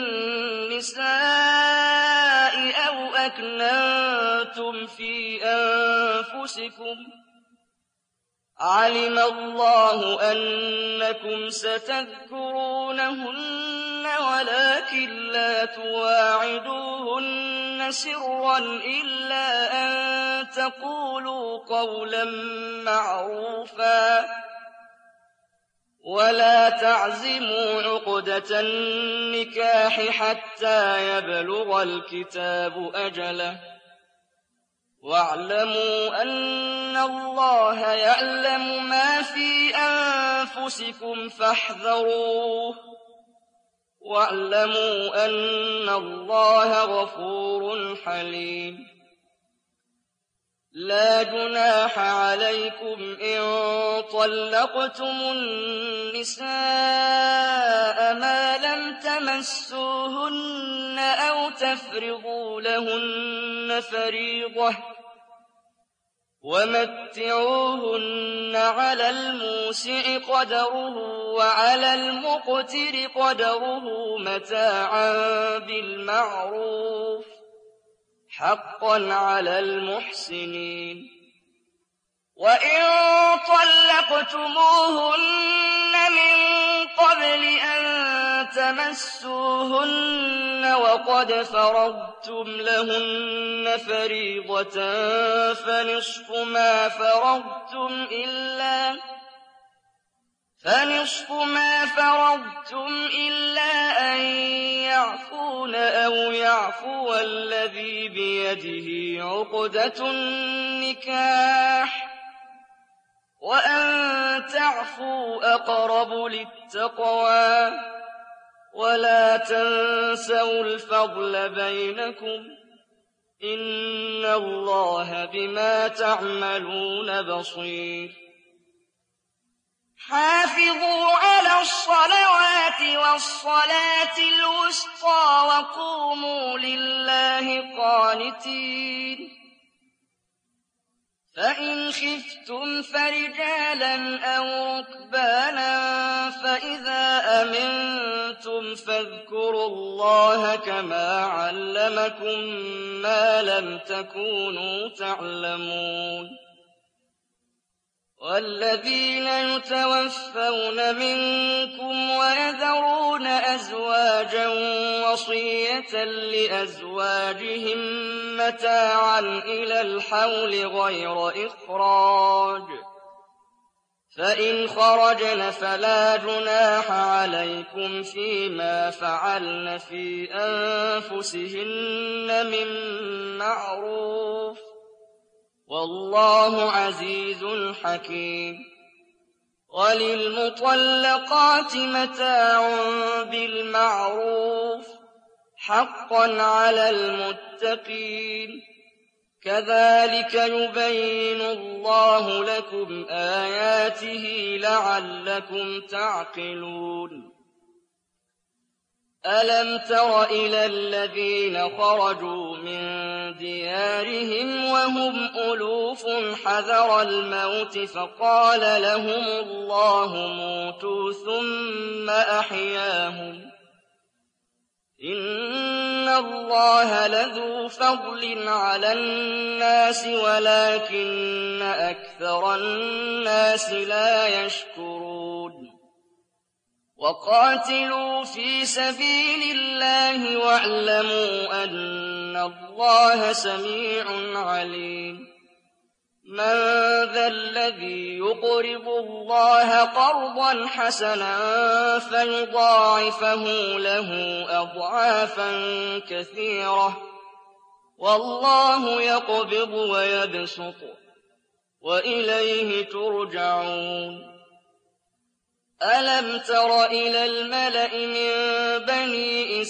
النِّسَاءِ أَوْ أَكْنَنتُمْ فِي أَنفُسِكُمْ ۚ عَلِمَ اللَّهُ أَنَّكُمْ سَتَذْكُرُونَهُنَّ وَلَٰكِن لَّا تُوَاعِدُوهُنَّ سِرًّا إِلَّا أَن تَقُولُوا قَوْلًا مَّعْرُوفًا ۚ وَلَا تَعْزِمُوا عُقْدَةَ النِّكَاحِ حَتَّىٰ يَبْلُغَ الْكِتَابُ أَجَلَهُ ۚ وَاعْلَمُوا أَنَّ اللَّهَ يَعْلَمُ مَا فِي أَنفُسِكُمْ فَاحْذَرُوهُ ۚ وَاعْلَمُوا أَنَّ اللَّهَ غَفُورٌ حَلِيمٌ. لَّا جُنَاحَ عَلَيْكُمْ إِن طَلَّقْتُمُ النِّسَاءَ مَا لَمْ تَمَسُّوهُنَّ أَوْ تَفْرِضُوا لَهُنَّ فَرِيضَةً ۚ وَمَتِّعُوهُنَّ عَلَى الْمُوسِعِ قَدَرُهُ وَعَلَى الْمُقْتِرِ قَدَرُهُ مَتَاعًا بِالْمَعْرُوفِ ۖ حَقًّا عَلَى الْمُحْسِنِينَ. وَإِن طَلَّقْتُمُوهُنَّ مِن قَبْلِ أَن تَمَسُّوهُنَّ وَقَدْ فَرَضْتُمْ لَهُنَّ فَرِيضَةً فَنِصْفُ مَا فَرَضْتُمْ إِلَّا أَن يَعْفُونَ أَوْ يَعْفُوَ الَّذِي بِيَدِهِ عُقْدَةُ النِّكَاحِ ۚ وَأَن تَعْفُوا أَقْرَبُ لِلتَّقْوَىٰ ۚ وَلَا تَنسَوُا الْفَضْلَ بَيْنَكُمْ ۚ إِنَّ اللَّهَ بِمَا تَعْمَلُونَ بَصِيرٌ. حَافِظُوا عَلَى الصلوات والصلاة الوسطى وقوموا لله قانتين فإن خفتم فرجالا أو ركبانا فإذا أمنتم فاذكروا الله كما علمكم ما لم تكونوا تعلمون والذين يتوفون منكم ويذرون أزواجا وصية لأزواجهم متاعا إلى الحول غير إخراج فإن خرجن فلا جناح عليكم فيما فعلن في أنفسهن من معروف والله عزيز حكيم وللمطلقات متاع بالمعروف حقا على المتقين كذلك يبين الله لكم آياته لعلكم تعقلون ألم تر إلى الذين خرجوا من ديارهم وهم ألوف حذر الموت فقال لهم الله موتوا ثم أحياهم إن الله لذو فضل على الناس ولكن أكثر الناس لا يشكرون وقاتلوا في سبيل الله واعلموا أن الله سميع عليم من ذا الذي يقرض الله قرضا حسنا فيضاعفه له أضعافا كثيرة والله يقبض ويبسط وإليه ترجعون ألم تر إلى الملأ من بني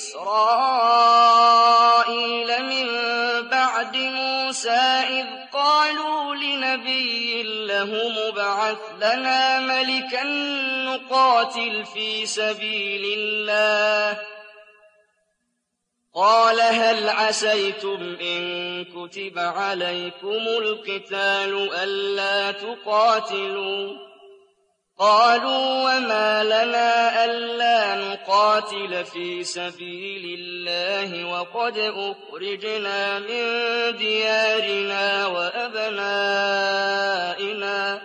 إسرائيل من بعد موسى إذ قالوا لنبي له مبعث لنا ملكا نقاتل في سبيل الله قال هل عسيتم إن كتب عليكم القتال ألا تقاتلوا قالوا وما لنا ألا نقاتل في سبيل الله وقد أخرجنا من ديارنا وأبنائنا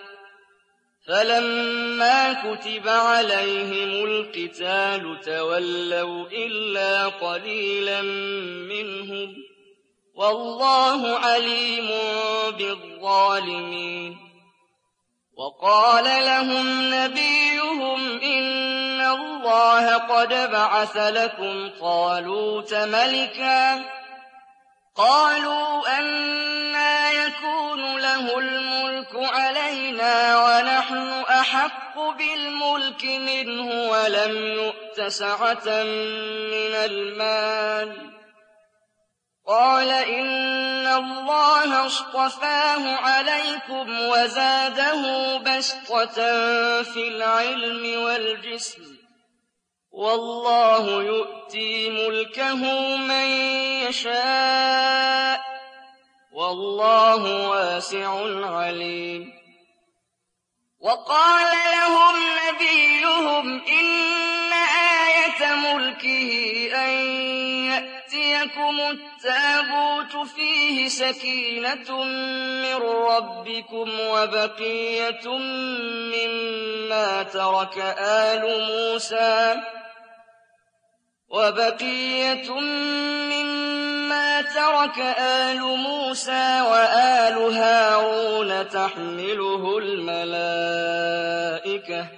فلما كتب عليهم القتال تولوا إلا قليلا منهم والله عليم بالظالمين وقال لهم نبيهم إن الله قد بعث لكم طالوت ملكا قالوا أنى يكون له الملك علينا ونحن أحق بالملك منه ولم يؤت سعة من المال قال إن الله اصطفاه عليكم وزاده بسطة في العلم والجسم والله يؤتي ملكه من يشاء والله واسع عليم وقال لهم نبيهم إن آية ملكه أن يأتيكم التابوت فيه سكينة من ربكم وبقية مما ترك آل موسى وآل هارون تحمله الملائكة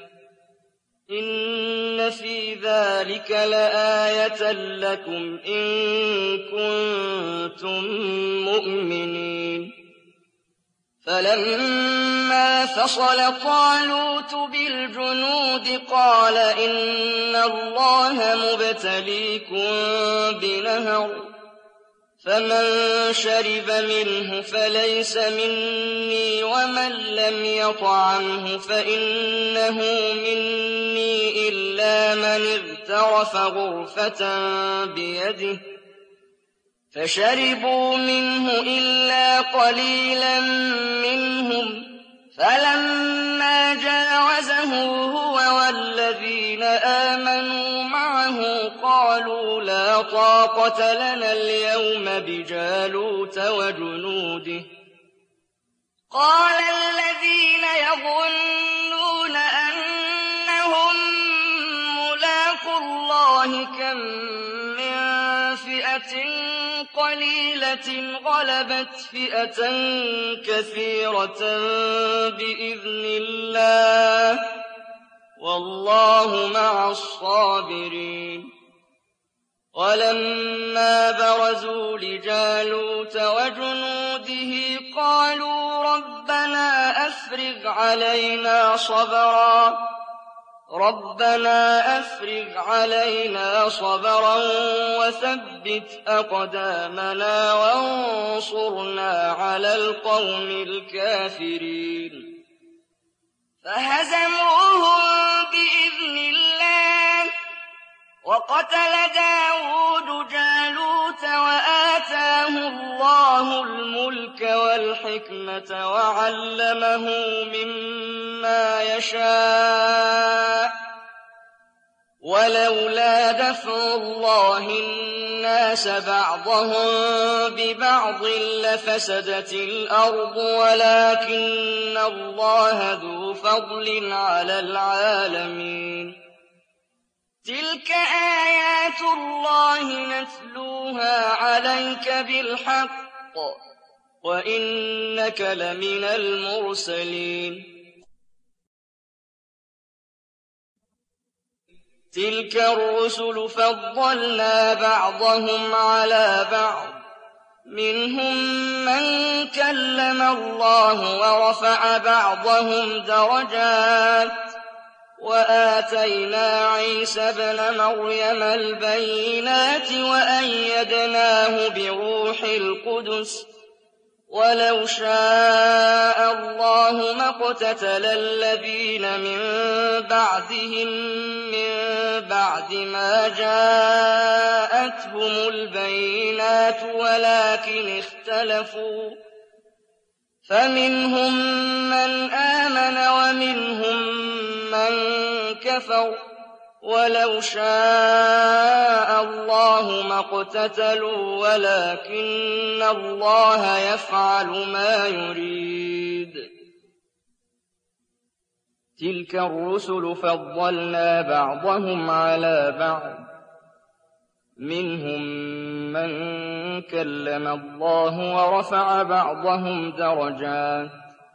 إن في ذلك لآية لكم إن كنتم مؤمنين فلما فصل طالوت بالجنود قال إن الله مبتليكم بنهر فمن شرب منه فليس مني ومن لم يطعمه فإنه مني إلا من اغترف غرفة بيده فشربوا منه إلا قليلا منهم فلما جاوزه هو والذين آمنوا معه قالوا لا طاقة لنا اليوم بجالوت وجنوده قال الذين يظنون أنهم ملاقو الله كم من فئة قليلة غلبت فئة كثيرة بإذن الله والله مع الصابرين ولما برزوا لجالوت وجنوده قالوا ربنا أفرغ علينا صبرا وثبت أقدامنا وانصرنا على القوم الكافرين فهزموهم بإذن الله وقتل داود جالوت وآتاه الله الملك والحكمة وعلمه مما يشاء ولولا دفع الله الناس بعضهم ببعض لفسدت الأرض ولكن الله ذو فضل على العالمين تلك آيات الله نتلوها عليك بالحق وإنك لمن المرسلين تلك الرسل فضلنا بعضهم على بعض منهم من كلم الله ورفع بعضهم درجات وآتينا عيسى ابن مريم البينات وأيدناه بروح القدس ولو شاء الله ما اقتتل الذين من بعدهم من بعد ما جاءتهم البينات ولكن اختلفوا فمنهم من آمن ومنهم من كفر ولو شاء الله ما اقتتلوا ولكن الله يفعل ما يريد تلك الرسل فضلنا بعضهم على بعض منهم من كلم الله ورفع بعضهم درجات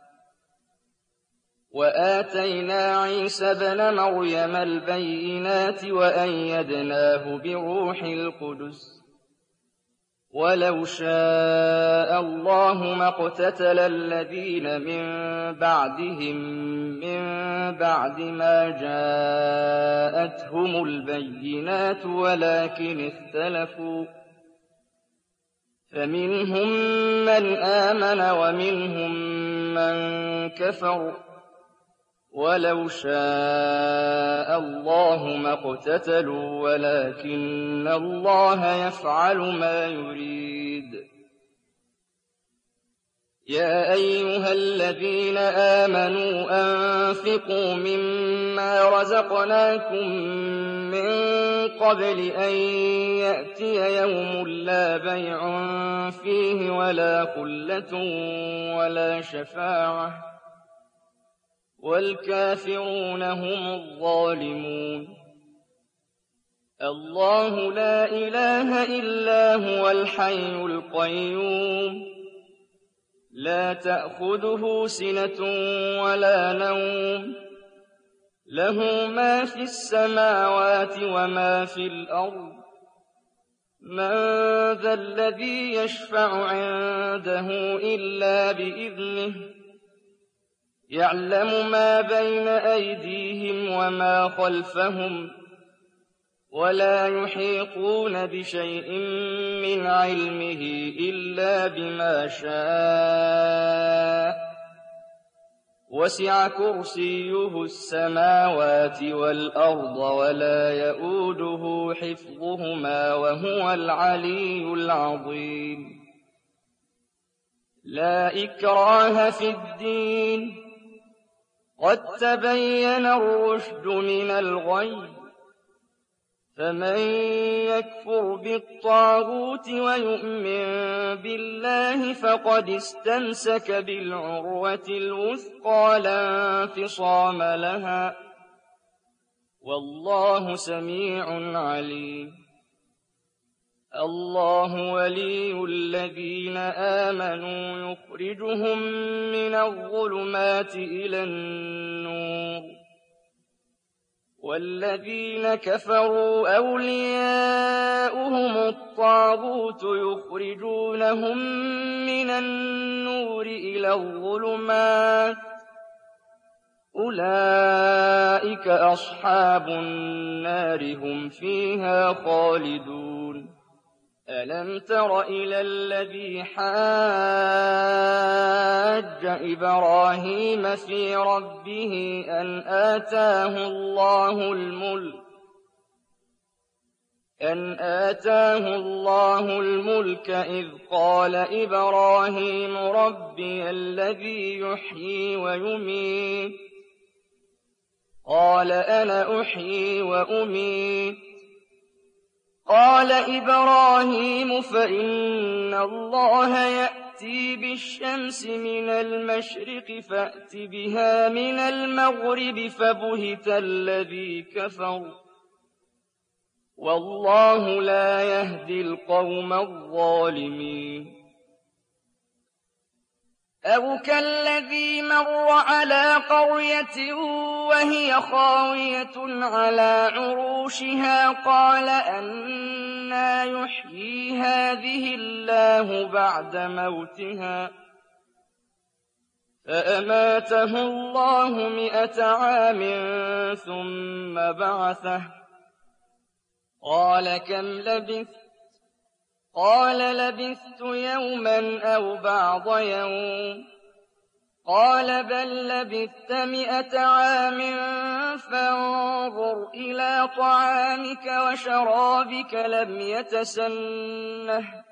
وآتينا عيسى ابن مريم البينات وأيدناه بروح القدس ولو شاء الله ما اقتتل الذين من بعدهم من بعد ما جاءتهم البينات ولكن اختلفوا فمنهم من آمن ومنهم من كفر ولو شاء الله ما اقتتلوا ولكن الله يفعل ما يريد يا أيها الذين آمنوا أنفقوا مما رزقناكم من قبل أن يأتي يوم لا بيع فيه ولا خلة ولا شفاعة والكافرون هم الظالمون الله لا إله إلا هو الحي القيوم لا تأخذه سنة ولا نوم له ما في السماوات وما في الأرض من ذا الذي يشفع عنده إلا بإذنه يعلم ما بين أيديهم وما خلفهم ولا يحيطون بشيء من علمه إلا بما شاء وسع كرسيه السماوات والأرض ولا يئوده حفظهما وهو العلي العظيم لا إكراه في الدين قد تبين الرشد من الغي فمن يكفر بالطاغوت ويؤمن بالله فقد استمسك بالعروة الوثقى لا انفصام لها والله سميع عليم الله ولي الذين آمنوا يخرجهم من الظلمات إلى النور والذين كفروا أولياؤهم الطاغوت يخرجونهم من النور إلى الظلمات أولئك أصحاب النار هم فيها خالدون ألم تر إلى الذي حاج إبراهيم في ربه أن آتاه الله الملك إذ قال إبراهيم ربي الذي يحيي ويميت قال أنا أحيي وأميت قال إبراهيم فإن الله يأتي بالشمس من المشرق فأت بها من المغرب فبهت الذي كفر والله لا يهدي القوم الظالمين أو كالذي مر على قرية وهي خاوية على عروشها قال أنى يحيي هذه الله بعد موتها فأماته الله 100 عام ثم بعثه قال كم لبثت قال لبثت يوما أو بعض يوم قال بل لبثت 100 عام فانظر إلى طعامك وشرابك لم يتسنه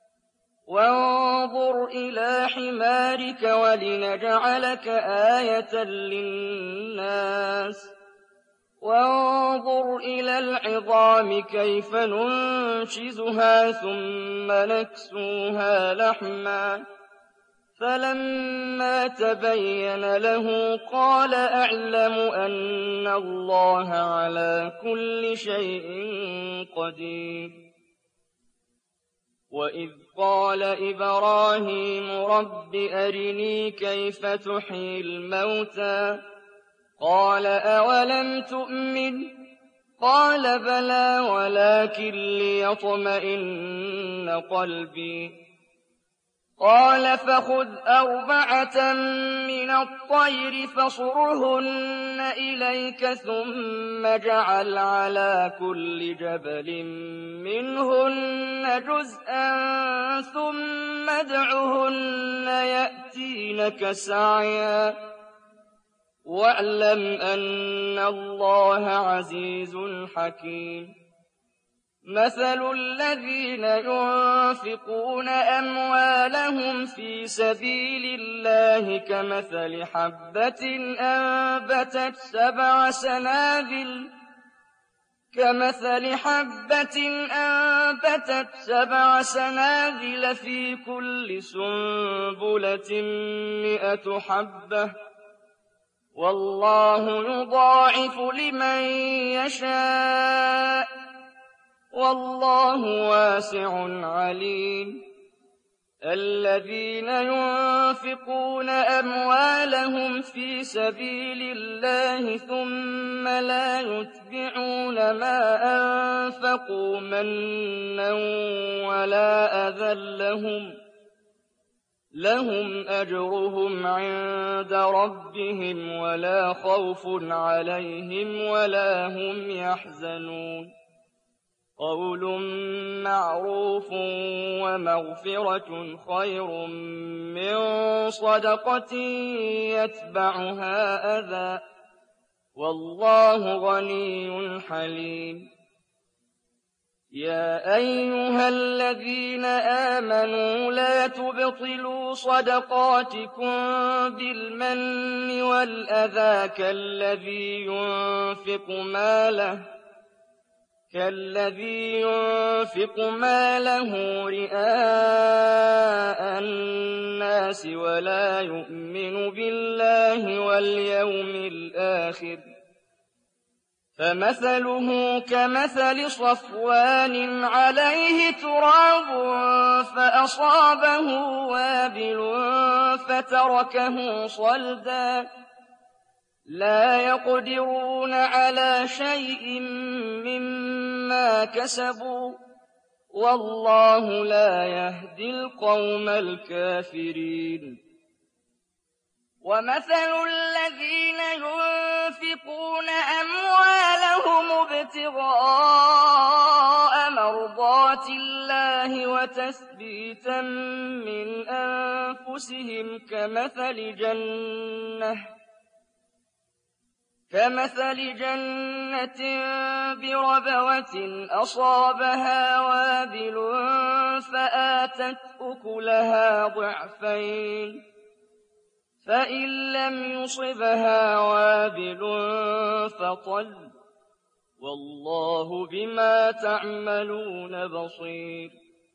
وانظر إلى حمارك ولنجعلك آية للناس وانظر إلى العظام كيف ننشزها ثم نكسوها لحما فلما تبين له قال أعلم أن الله على كل شيء قدير وإذ قال إبراهيم رب أرني كيف تحيي الموتى قال أولم تؤمن قال بلى ولكن ليطمئن قلبي قال فخذ 4 من الطير فصرهن إليك ثم اجعل على كل جبل منهن جزءا ثم ادعهن يأتينك سعيا واعلم أن الله عزيز حكيم مثل الذين ينفقون أموالهم في سبيل الله كمثل حبة أنبتت 7 سنابل في كل سنبلة 100 حبة والله يضاعف لمن يشاء والله واسع عليم الذين ينفقون أموالهم في سبيل الله ثم لا يتبعون ما أنفقوا منا ولا أذى لهم أجرهم عند ربهم ولا خوف عليهم ولا هم يحزنون قول معروف ومغفرة خير من صدقة يتبعها أذى والله غني حليم يا أيها الذين آمنوا لا تبطلوا صدقاتكم بالمن والأذى كالذي ينفق ماله رئاء الناس ولا يؤمن بالله واليوم الآخر فمثله كمثل صفوان عليه تراب فأصابه وابل فتركه صلدا لا يقدرون على شيء مما كسبوا والله لا يهدي القوم الكافرين ومثل الذين ينفقون أموالهم ابتغاء مرضات الله وتثبيتا من أنفسهم كمثل جنة بربوة أصابها وابل فآتت أكلها ضعفين فإن لم يصبها وابل فطل والله بما تعملون بصير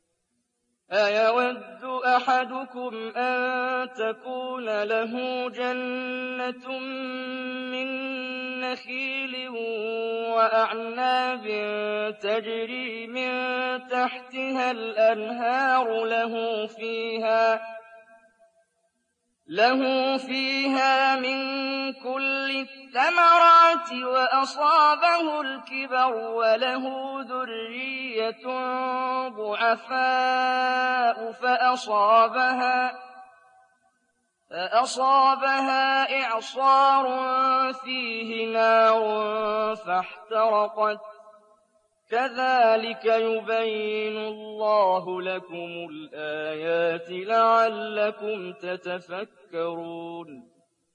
أيود أحدكم أن تكون له جنة من نخيل وأعناب تجري من تحتها الأنهار له فيها من كل الثمرات وأصابه الكبر وله ذرية ضعفاء فأصابها إعصار فيه نار فاحترقت كذلك يبين الله لكم الآيات لعلكم تتفكرون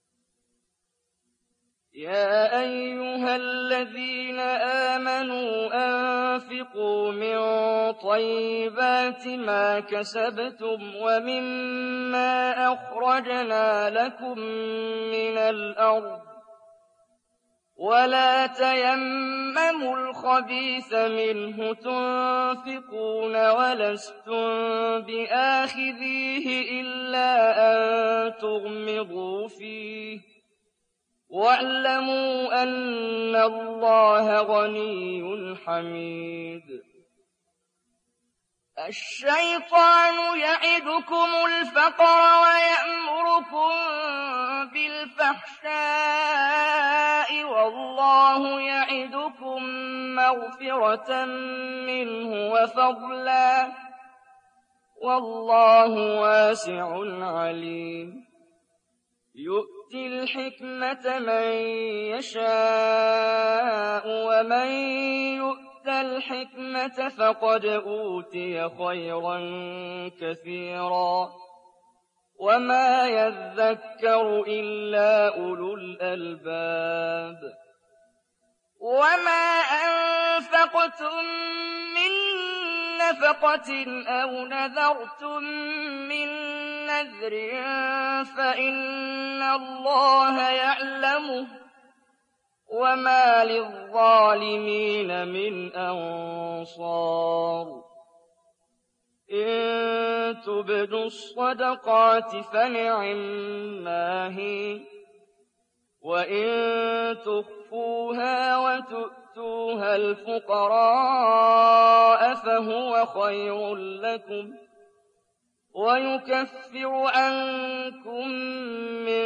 يا أيها الذين آمنوا أنفقوا من طيبات ما كسبتم ومما أخرجنا لكم من الأرض ولا تيمموا الخبيث منه تنفقون ولستم بآخذيه إلا أن تغمضوا فيه واعلموا أن الله غني حميد الشيطان يعدكم الفقر ويأمركم بالفحشاء والله يعدكم مغفرة منه وفضلا والله واسع عليم يؤتي الحكمة من يشاء ومن يؤت الحكمة فقد أوتي خيرا كثيرا وما يذكر إلا أولو الألباب وما أنفقتم من نفقة أو نذرتم من نذر فإن الله يعلمه وما للظالمين من أنصار إن تبدوا الصدقات فنعما هي وإن تخفوها وتؤتوها الفقراء فهو خير لكم ويكفر عنكم من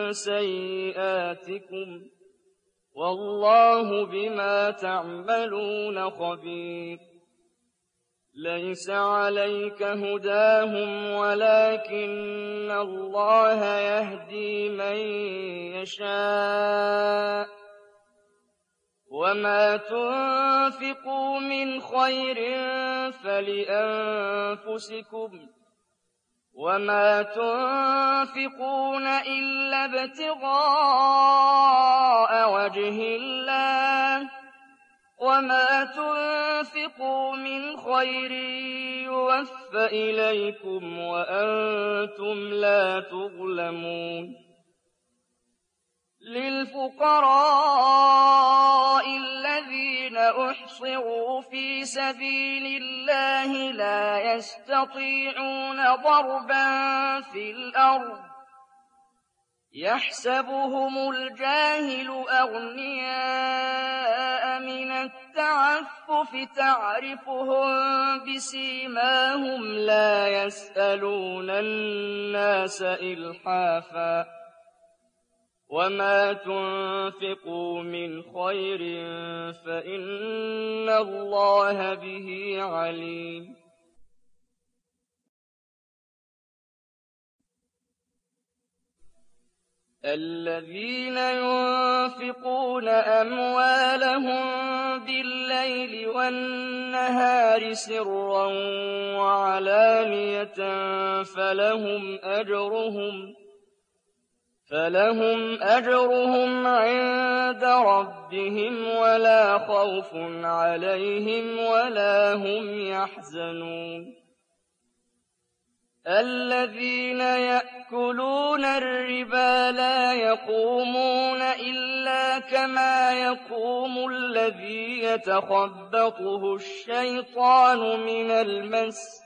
سيئاتكم والله بما تعملون خبير ليس عليك هداهم ولكن الله يهدي من يشاء وما تنفقوا من خير فلأنفسكم وما تنفقون إلا ابتغاء وجه الله وما تنفقوا من خير يوفى إليكم وأنتم لا تظلمون للفقراء الذين أحصروا في سبيل الله لا يستطيعون ضربا في الأرض يحسبهم الجاهل أغنياء من التعفف تعرفهم بسيماهم لا يسألون الناس إلحافا وما تنفقوا من خير فإن الله به عليم الذين ينفقون أموالهم بالليل والنهار سرا وعلانية فلهم أجرهم عند ربهم ولا خوف عليهم ولا هم يحزنون الذين يأكلون الربا لا يقومون إلا كما يقوم الذي يتخبطه الشيطان من المس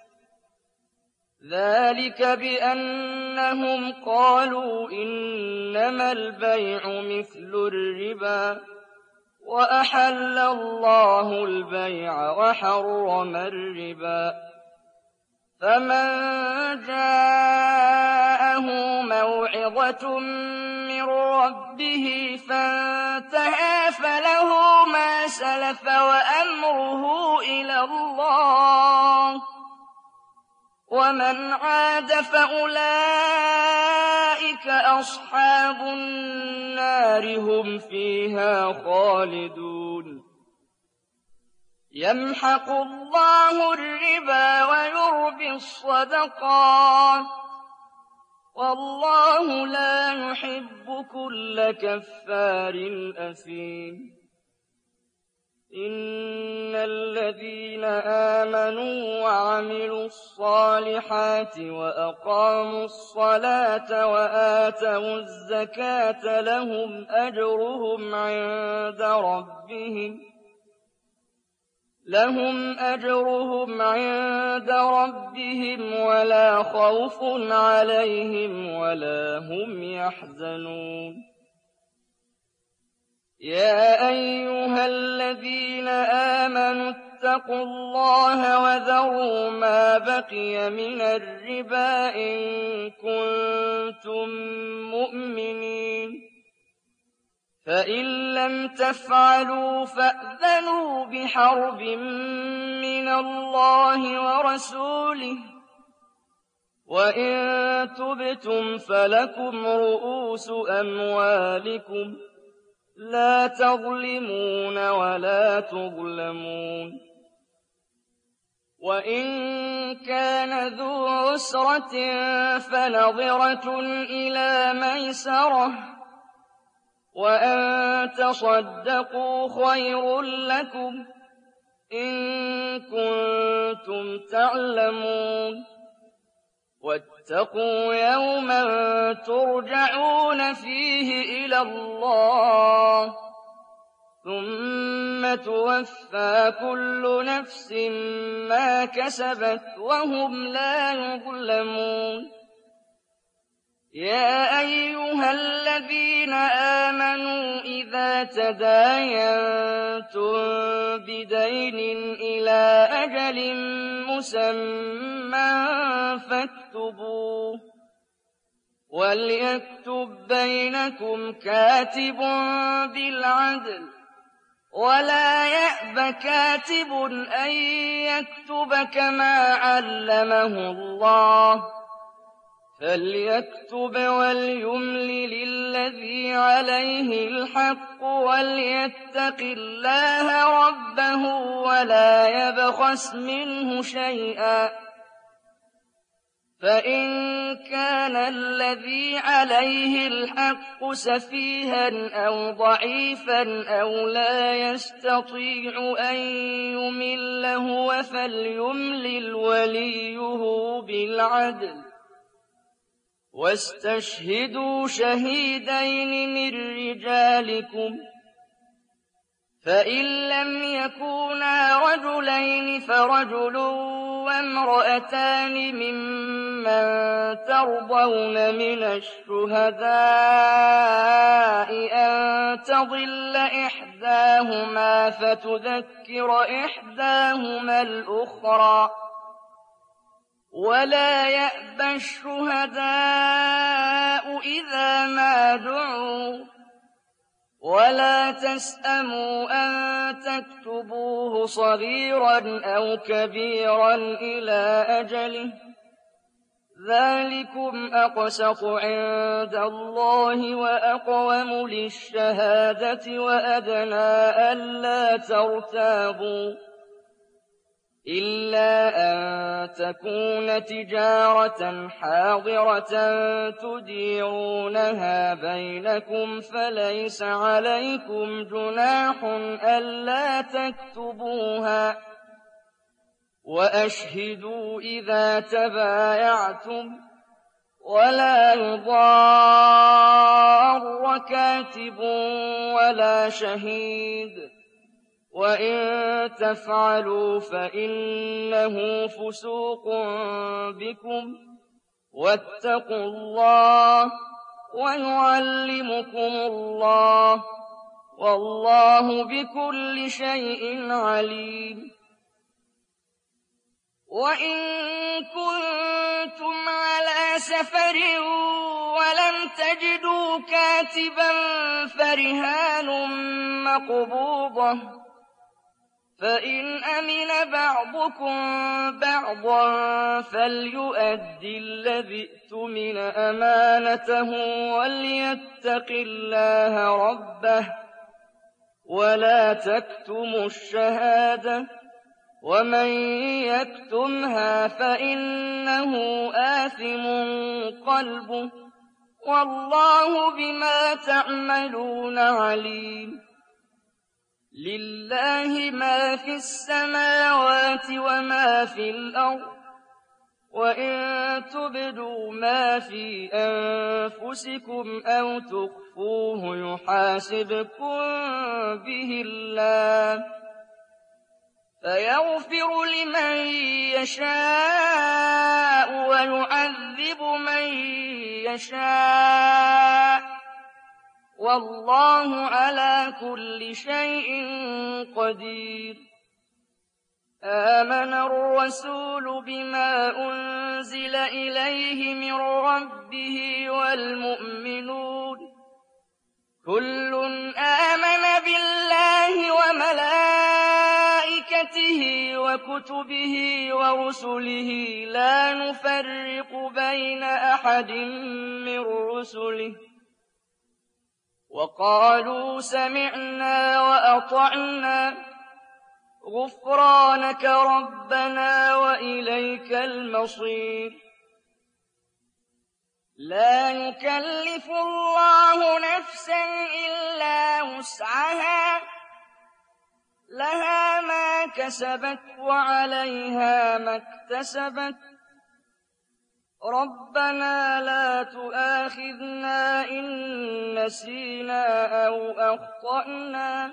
ذلك بأنهم قالوا إنما البيع مثل الربا وأحل الله البيع وحرم الربا فمن جاءه موعظة من ربه فانتهى فله ما سلف وأمره إلى الله ومن عاد فأولئك أصحاب النار هم فيها خالدون يمحق الله الربا ويربي الصدقات والله لا يحب كل كفار أثيم إن الذين آمنوا وعملوا الصالحات وأقاموا الصلاة وآتوا الزكاة لهم أجرهم عند ربهم ولا خوف عليهم ولا هم يحزنون يا أيها الذين آمنوا اتقوا الله وذروا ما بقي من الربا إن كنتم مؤمنين فإن لم تفعلوا فأذنوا بحرب من الله ورسوله وإن تبتم فلكم رؤوس أموالكم لا تظلمون ولا تظلمون وإن كان ذو عسرة فنظرة إلى ميسرة وأن تصدقوا خير لكم إن كنتم تعلمون واتقوا يوما ترجعون فيه إلى الله ثم توفى كل نفس ما كسبت وهم لا يظلمون يا أيها الذين آمنوا إذا تداينتم بدين إلى أجل مسمى فاكتبوه وليكتب بينكم كاتب بالعدل ولا يأب كاتب أن يكتب كما علمه الله فليكتب وليملل الذي عليه الحق وليتق الله ربه ولا يبخس منه شيئا فإن كان الذي عليه الحق سفيها أو ضعيفا أو لا يستطيع أن يمل هو فليملل وليه بالعدل واستشهدوا شهيدين من رجالكم فإن لم يكونا رجلين فرجل وامرأتان ممن ترضون من الشهداء أن تضل إحداهما فتذكر إحداهما الأخرى ولا يأبى الشهداء إذا ما دعوا ولا تسأموا أن تكتبوه صغيرا أو كبيرا إلى أجله ذلكم أقسط عند الله وأقوم للشهادة وأدنى ألا ترتابوا إلا أن تكون تجارة حاضرة تديرونها بينكم فليس عليكم جناح ألا تكتبوها وأشهدوا إذا تبايعتم ولا يضار كاتب ولا شهيد وإن تفعلوا فإنه فسوق بكم واتقوا الله ويعلمكم الله والله بكل شيء عليم وإن كنتم على سفر ولم تجدوا كاتبا فرهان مقبوضة فإن أمن بعضكم بعضا فليؤدي الذي اؤتمن أمانته وليتق الله ربه ولا تكتموا الشهادة ومن يكتمها فإنه آثم قلبه والله بما تعملون عليم لله ما في السماوات وما في الأرض وإن تبدوا ما في أنفسكم أو تخفوه يحاسبكم به الله فيغفر لمن يشاء ويعذب من يشاء والله على كل شيء قدير آمن الرسول بما أنزل إليه من ربه والمؤمنون كل آمن بالله وملائكته وكتبه ورسله لا نفرق بين أحد من رسله وقالوا سمعنا وأطعنا غفرانك ربنا وإليك المصير لا يكلف الله نفسا إلا وسعها لها ما كسبت وعليها ما اكتسبت ربنا لا تؤاخذنا إن نسينا أو أخطأنا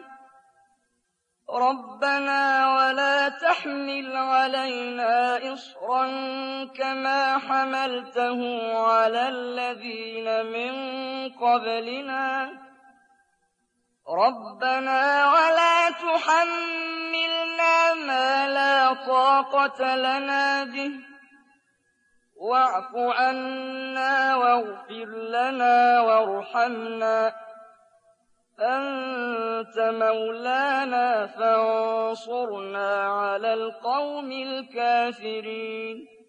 ربنا ولا تحمل علينا إصرا كما حملته على الذين من قبلنا ربنا ولا تحملنا ما لا طاقة لنا به واعف عنا واغفر لنا وارحمنا أنت مولانا فانصرنا على القوم الكافرين